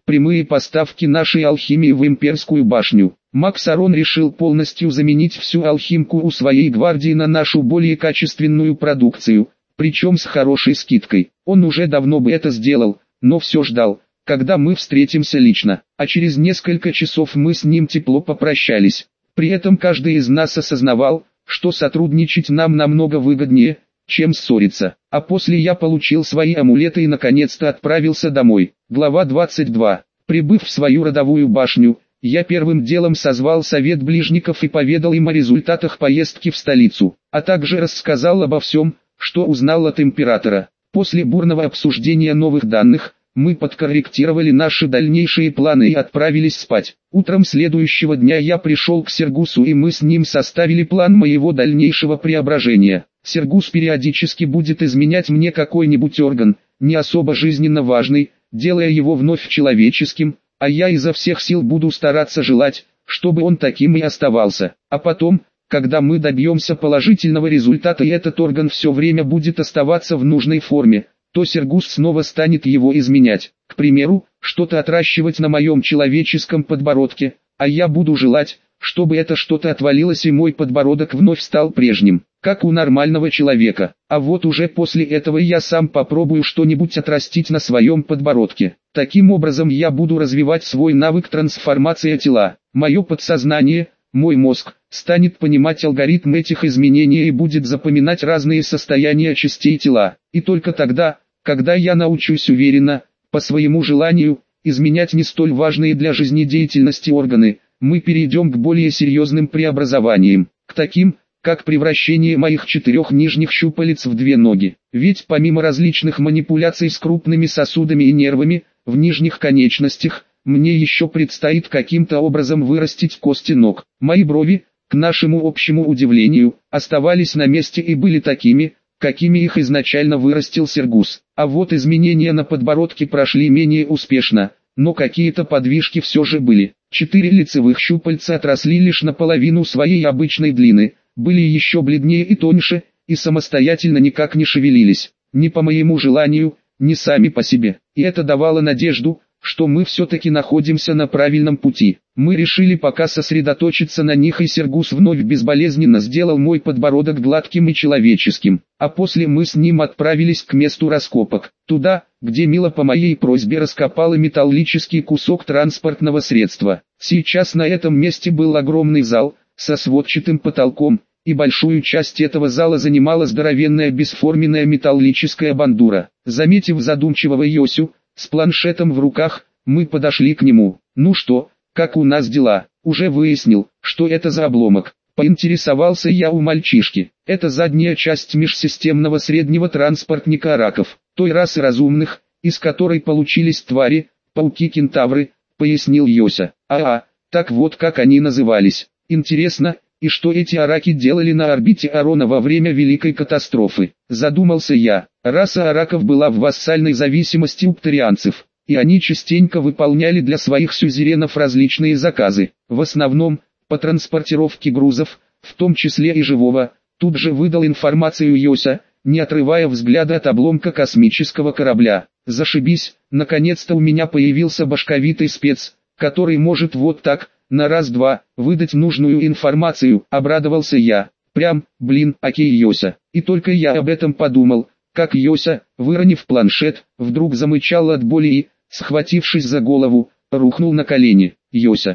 прямые поставки нашей алхимии в имперскую башню. Макс Арон решил полностью заменить всю алхимку у своей гвардии на нашу более качественную продукцию, причем с хорошей скидкой. Он уже давно бы это сделал, но все ждал, когда мы встретимся лично, а через несколько часов мы с ним тепло попрощались. При этом каждый из нас осознавал, что сотрудничать нам намного выгоднее, чем ссориться. А после я получил свои амулеты и наконец-то отправился домой. Глава 22. Прибыв в свою родовую башню, я первым делом созвал совет ближников и поведал им о результатах поездки в столицу, а также рассказал обо всем, что узнал от императора. После бурного обсуждения новых данных, мы подкорректировали наши дальнейшие планы и отправились спать. Утром следующего дня я пришел к Сергусу и мы с ним составили план моего дальнейшего преображения. Сергус периодически будет изменять мне какой-нибудь орган, не особо жизненно важный, делая его вновь человеческим, а я изо всех сил буду стараться желать, чтобы он таким и оставался. А потом, когда мы добьемся положительного результата и этот орган все время будет оставаться в нужной форме, то Сергус снова станет его изменять. К примеру, что-то отращивать на моем человеческом подбородке, а я буду желать, чтобы это что-то отвалилось и мой подбородок вновь стал прежним, как у нормального человека. А вот уже после этого я сам попробую что-нибудь отрастить на своем подбородке. Таким образом я буду развивать свой навык трансформации тела. Мое подсознание, мой мозг, станет понимать алгоритм этих изменений и будет запоминать разные состояния частей тела. И только тогда, когда я научусь уверенно, по своему желанию, изменять не столь важные для жизнедеятельности органы, мы перейдем к более серьезным преобразованиям, к таким, как превращение моих 4 нижних щупалец в 2 ноги. Ведь помимо различных манипуляций с крупными сосудами и нервами, в нижних конечностях, мне еще предстоит каким-то образом вырастить кости ног. Мои брови, к нашему общему удивлению, оставались на месте и были такими, какими их изначально вырастил Сергус. А вот изменения на подбородке прошли менее успешно, но какие-то подвижки все же были. 4 лицевых щупальца отросли лишь наполовину своей обычной длины, были еще бледнее и тоньше, и самостоятельно никак не шевелились, ни по моему желанию, ни сами по себе. И это давало надежду, что мы все-таки находимся на правильном пути. Мы решили пока сосредоточиться на них, и Сергус вновь безболезненно сделал мой подбородок гладким и человеческим. А после мы с ним отправились к месту раскопок, туда, где Мила по моей просьбе раскопала металлический кусок транспортного средства. Сейчас на этом месте был огромный зал, со сводчатым потолком, и большую часть этого зала занимала здоровенная бесформенная металлическая бандура. Заметив задумчивого Йосю, с планшетом в руках, мы подошли к нему. «Ну что, как у нас дела?» «Уже выяснил, что это за обломок», — поинтересовался я у мальчишки. «Это задняя часть межсистемного среднего транспортника араков, той расы разумных, из которой получились твари, пауки-кентавры», — пояснил Йося. Так вот как они назывались. Интересно, и что эти араки делали на орбите Арона во время Великой катастрофы? Задумался я. Раса араков была в вассальной зависимости у птарианцев, и они частенько выполняли для своих сюзеренов различные заказы, в основном, по транспортировке грузов, в том числе и живого. Тут же выдал информацию Йося, не отрывая взгляда от обломка космического корабля. Зашибись, наконец-то у меня появился башковитый спец, который может вот так, на раз-два, выдать нужную информацию, обрадовался я. Прям, окей, Йося. И только я об этом подумал, как Йося, выронив планшет, вдруг замычал от боли и, схватившись за голову, рухнул на колени. Йося,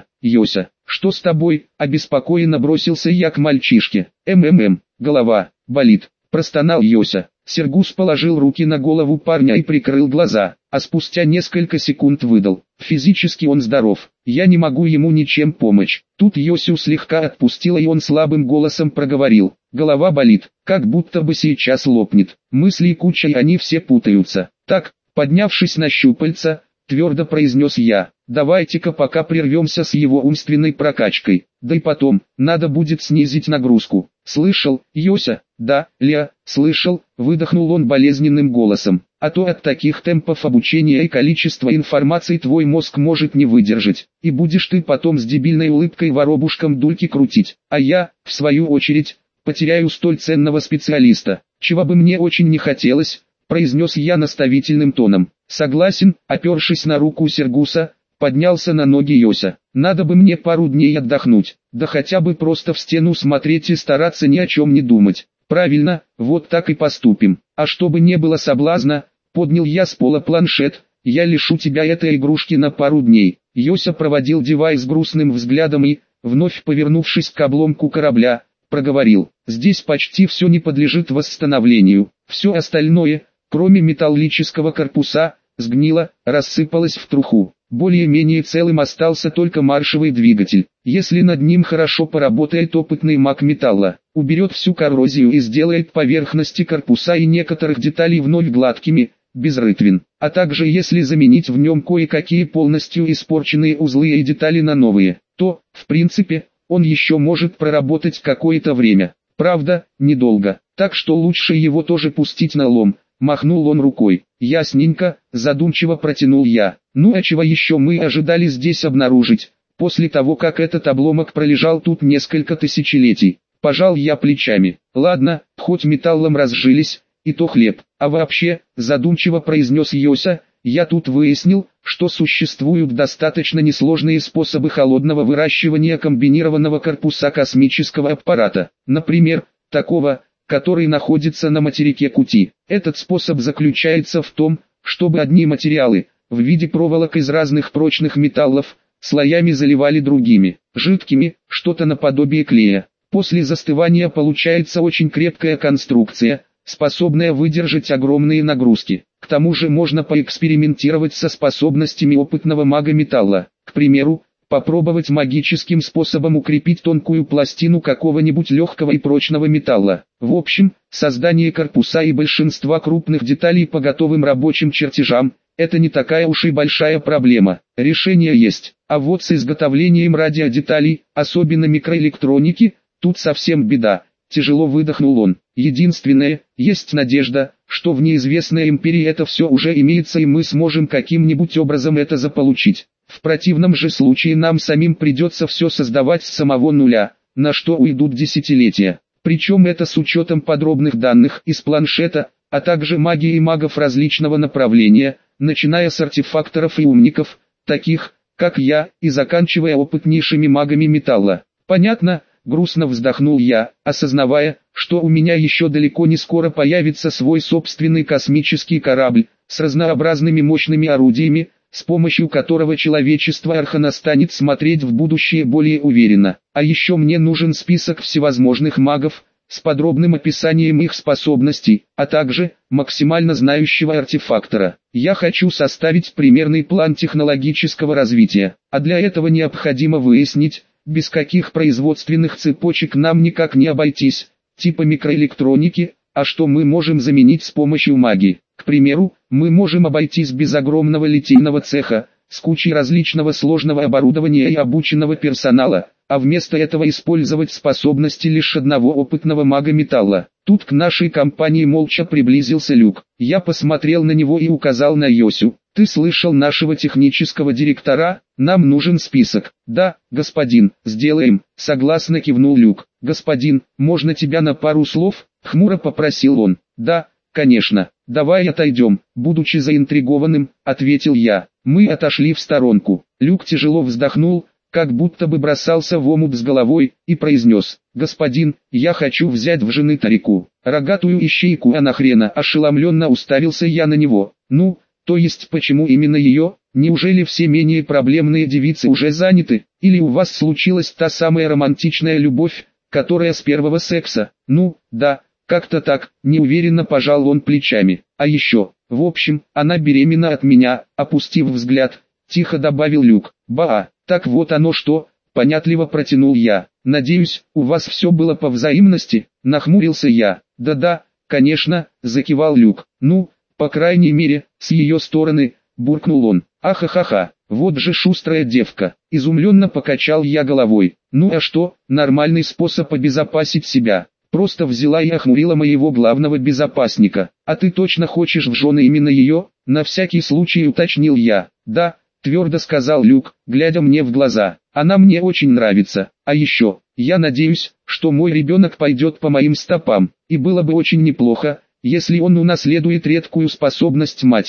что с тобой? Обеспокоенно бросился я к мальчишке. Голова, болит, простонал Йося. Сергус положил руки на голову парня и прикрыл глаза, а спустя несколько секунд выдал. Физически он здоров, я не могу ему ничем помочь. Тут Йосю слегка отпустила и он слабым голосом проговорил. Голова болит, как будто бы сейчас лопнет. Мысли куча и они все путаются. Так, поднявшись на щупальца, твердо произнес я. Давайте-ка пока прервемся с его умственной прокачкой. Да и потом, надо будет снизить нагрузку. Слышал, Йося? Да, Ля, слышал, выдохнул он болезненным голосом. А то от таких темпов обучения и количества информации твой мозг может не выдержать. И будешь ты потом с дебильной улыбкой воробушком дульки крутить. А я, в свою очередь, потеряю столь ценного специалиста. Чего бы мне очень не хотелось, произнес я наставительным тоном. Согласен, опершись на руку Сергуса, поднялся на ноги Йося. Надо бы мне пару дней отдохнуть, да хотя бы просто в стену смотреть и стараться ни о чем не думать. Правильно, вот так и поступим. А чтобы не было соблазна, поднял я с пола планшет, я лишу тебя этой игрушки на пару дней. Йося проводил девайс грустным взглядом и, вновь повернувшись к обломку корабля, проговорил: здесь почти все не подлежит восстановлению, все остальное, кроме металлического корпуса, сгнило, рассыпалось в труху. Более-менее целым остался только маршевый двигатель. Если над ним хорошо поработает опытный маг металла, уберет всю коррозию и сделает поверхности корпуса и некоторых деталей вновь гладкими, без рытвин, а также если заменить в нем кое-какие полностью испорченные узлы и детали на новые, то, в принципе, он еще может проработать какое-то время. Правда, недолго, так что лучше его тоже пустить на лом. Махнул он рукой. Ясненько, задумчиво протянул я. Ну а чего еще мы ожидали здесь обнаружить, после того как этот обломок пролежал тут несколько тысячелетий? Пожал я плечами. Ладно, хоть металлом разжились, и то хлеб. А вообще, задумчиво произнес Йося, я тут выяснил, что существуют достаточно несложные способы холодного выращивания комбинированного корпуса космического аппарата. Например, такого, который находится на материке Кути. Этот способ заключается в том, чтобы одни материалы, в виде проволок из разных прочных металлов, слоями заливали другими, жидкими, что-то наподобие клея. После застывания получается очень крепкая конструкция, способная выдержать огромные нагрузки. К тому же можно поэкспериментировать со способностями опытного мага металла. К примеру, попробовать магическим способом укрепить тонкую пластину какого-нибудь легкого и прочного металла. В общем, создание корпуса и большинства крупных деталей по готовым рабочим чертежам – это не такая уж и большая проблема. Решение есть. А вот с изготовлением радиодеталей, особенно микроэлектроники, тут совсем беда. Тяжело выдохнул он. Единственное, есть надежда, что в неизвестной империи это все уже имеется и мы сможем каким-нибудь образом это заполучить. В противном же случае нам самим придется все создавать с самого нуля, на что уйдут десятилетия. Причем это с учетом подробных данных из планшета, а также магии и магов различного направления, начиная с артефакторов и умников, таких, как я, и заканчивая опытнейшими магами металла. Понятно? Грустно вздохнул я, осознавая, что у меня еще далеко не скоро появится свой собственный космический корабль, с разнообразными мощными орудиями, с помощью которого человечество Архана станет смотреть в будущее более уверенно. А еще мне нужен список всевозможных магов, с подробным описанием их способностей, а также максимально знающего артефактора. Я хочу составить примерный план технологического развития, а для этого необходимо выяснить, без каких производственных цепочек нам никак не обойтись, типа микроэлектроники, а что мы можем заменить с помощью магии. К примеру, мы можем обойтись без огромного литейного цеха, с кучей различного сложного оборудования и обученного персонала, а вместо этого использовать способности лишь одного опытного мага металла. Тут к нашей компании молча приблизился Люк. Я посмотрел на него и указал на Йосю. «Ты слышал нашего технического директора? Нам нужен список». «Да, господин, сделаем», — согласно кивнул Люк. «Господин, можно тебя на пару слов?» — хмуро попросил он. «Да, конечно, давай отойдем», — будучи заинтригованным, ответил я. Мы отошли в сторонку. Люк тяжело вздохнул, как будто бы бросался в омут с головой, и произнес: «Господин, я хочу взять в жены Тарику, рогатую ищейку». «А нахрена?» — ошеломленно уставился я на него. «Ну, то есть почему именно ее? Неужели все менее проблемные девицы уже заняты? Или у вас случилась та самая романтичная любовь, которая с первого секса?» «Ну, да, как-то так», — неуверенно пожал он плечами. «А еще, в общем, она беременна от меня», — опустив взгляд, тихо добавил Люк. «Ба, так вот оно что», — понятливо протянул я. «Надеюсь, у вас все было по взаимности?» — нахмурился я. «Да-да, конечно», — закивал Люк. «Ну, по крайней мере, с ее стороны», — буркнул он. «Ахахаха, вот же шустрая девка», — изумленно покачал я головой. «Ну а что, нормальный способ обезопасить себя. Просто взяла и охмурила моего главного безопасника. А ты точно хочешь в жены именно ее?» — на всякий случай уточнил я. «Да», — твердо сказал Люк, глядя мне в глаза. «Она мне очень нравится. А еще, я надеюсь, что мой ребенок пойдет по моим стопам. И было бы очень неплохо, если он унаследует редкую способность матери».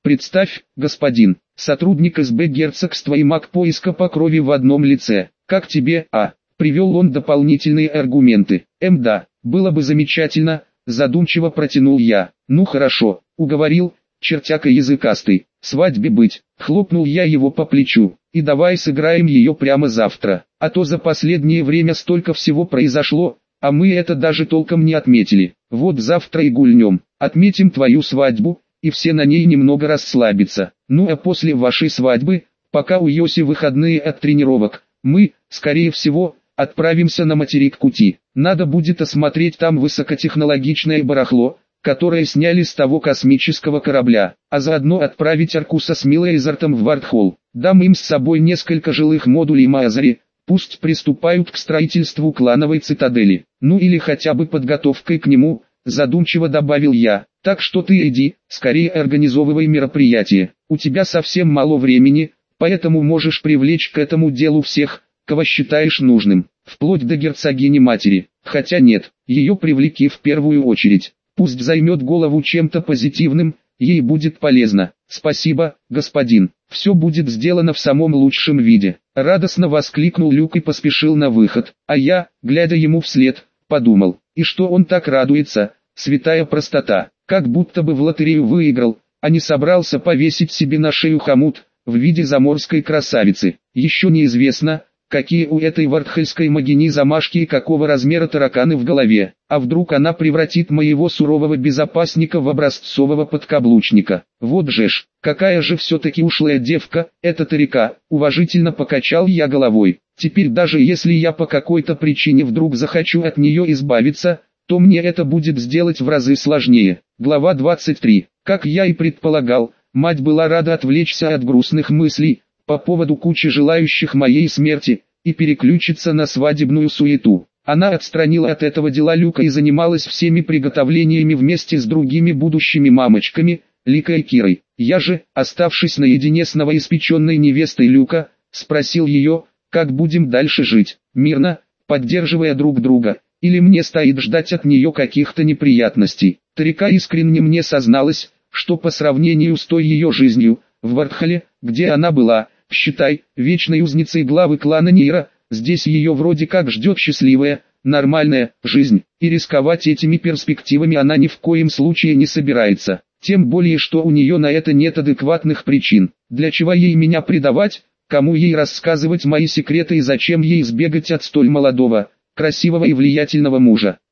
Представь, господин, сотрудник СБ герцогства и маг поиска по крови в одном лице. Как тебе, а? Привел он дополнительные аргументы. Да, было бы замечательно, задумчиво протянул я. Ну хорошо, уговорил, чертяка языкастый. Свадьбе быть, хлопнул я его по плечу. И давай сыграем ее прямо завтра. А то за последнее время столько всего произошло, а мы это даже толком не отметили. Вот завтра и гульнем. Отметим твою свадьбу, и все на ней немного расслабятся. Ну а после вашей свадьбы, пока у Йоси выходные от тренировок, мы, скорее всего, отправимся на материк Кути. Надо будет осмотреть там высокотехнологичное барахло, которое сняли с того космического корабля, а заодно отправить Аркуса с Милейзартом в Вардхолл. Дам им с собой несколько жилых модулей Маазари, пусть приступают к строительству клановой цитадели, ну или хотя бы подготовкой к нему, задумчиво добавил я. Так что ты иди, скорее организовывай мероприятие. У тебя совсем мало времени, поэтому можешь привлечь к этому делу всех, кого считаешь нужным, вплоть до герцогини-матери. Хотя нет, ее привлеки в первую очередь. Пусть займет голову чем-то позитивным, ей будет полезно. Спасибо, господин. Все будет сделано в самом лучшем виде. Радостно воскликнул Люк и поспешил на выход. А я, глядя ему вслед, подумал, и что он так радуется, святая простота. Как будто бы в лотерею выиграл, а не собрался повесить себе на шею хомут, в виде заморской красавицы. Еще неизвестно, какие у этой вардхельской магини замашки и какого размера тараканы в голове. А вдруг она превратит моего сурового безопасника в образцового подкаблучника. Вот же ж, какая же все-таки ушлая девка, эта река, уважительно покачал я головой. Теперь даже если я по какой-то причине вдруг захочу от нее избавиться, то мне это будет сделать в разы сложнее. Глава 23. Как я и предполагал, мать была рада отвлечься от грустных мыслей по поводу кучи желающих моей смерти и переключиться на свадебную суету. Она отстранила от этого дела Люка и занималась всеми приготовлениями вместе с другими будущими мамочками, Ликой и Кирой. Я же, оставшись наедине с новоиспеченной невестой Люка, спросил ее, как будем дальше жить, мирно, поддерживая друг друга, или мне стоит ждать от нее каких-то неприятностей. Тарика искренне мне созналась, что по сравнению с той ее жизнью, в Вардхолле, где она была, считай, вечной узницей главы клана Нейра, здесь ее вроде как ждет счастливая, нормальная жизнь, и рисковать этими перспективами она ни в коем случае не собирается. Тем более, что у нее на это нет адекватных причин. Для чего ей меня предавать, кому ей рассказывать мои секреты и зачем ей сбегать от столь молодого, красивого и влиятельного мужа.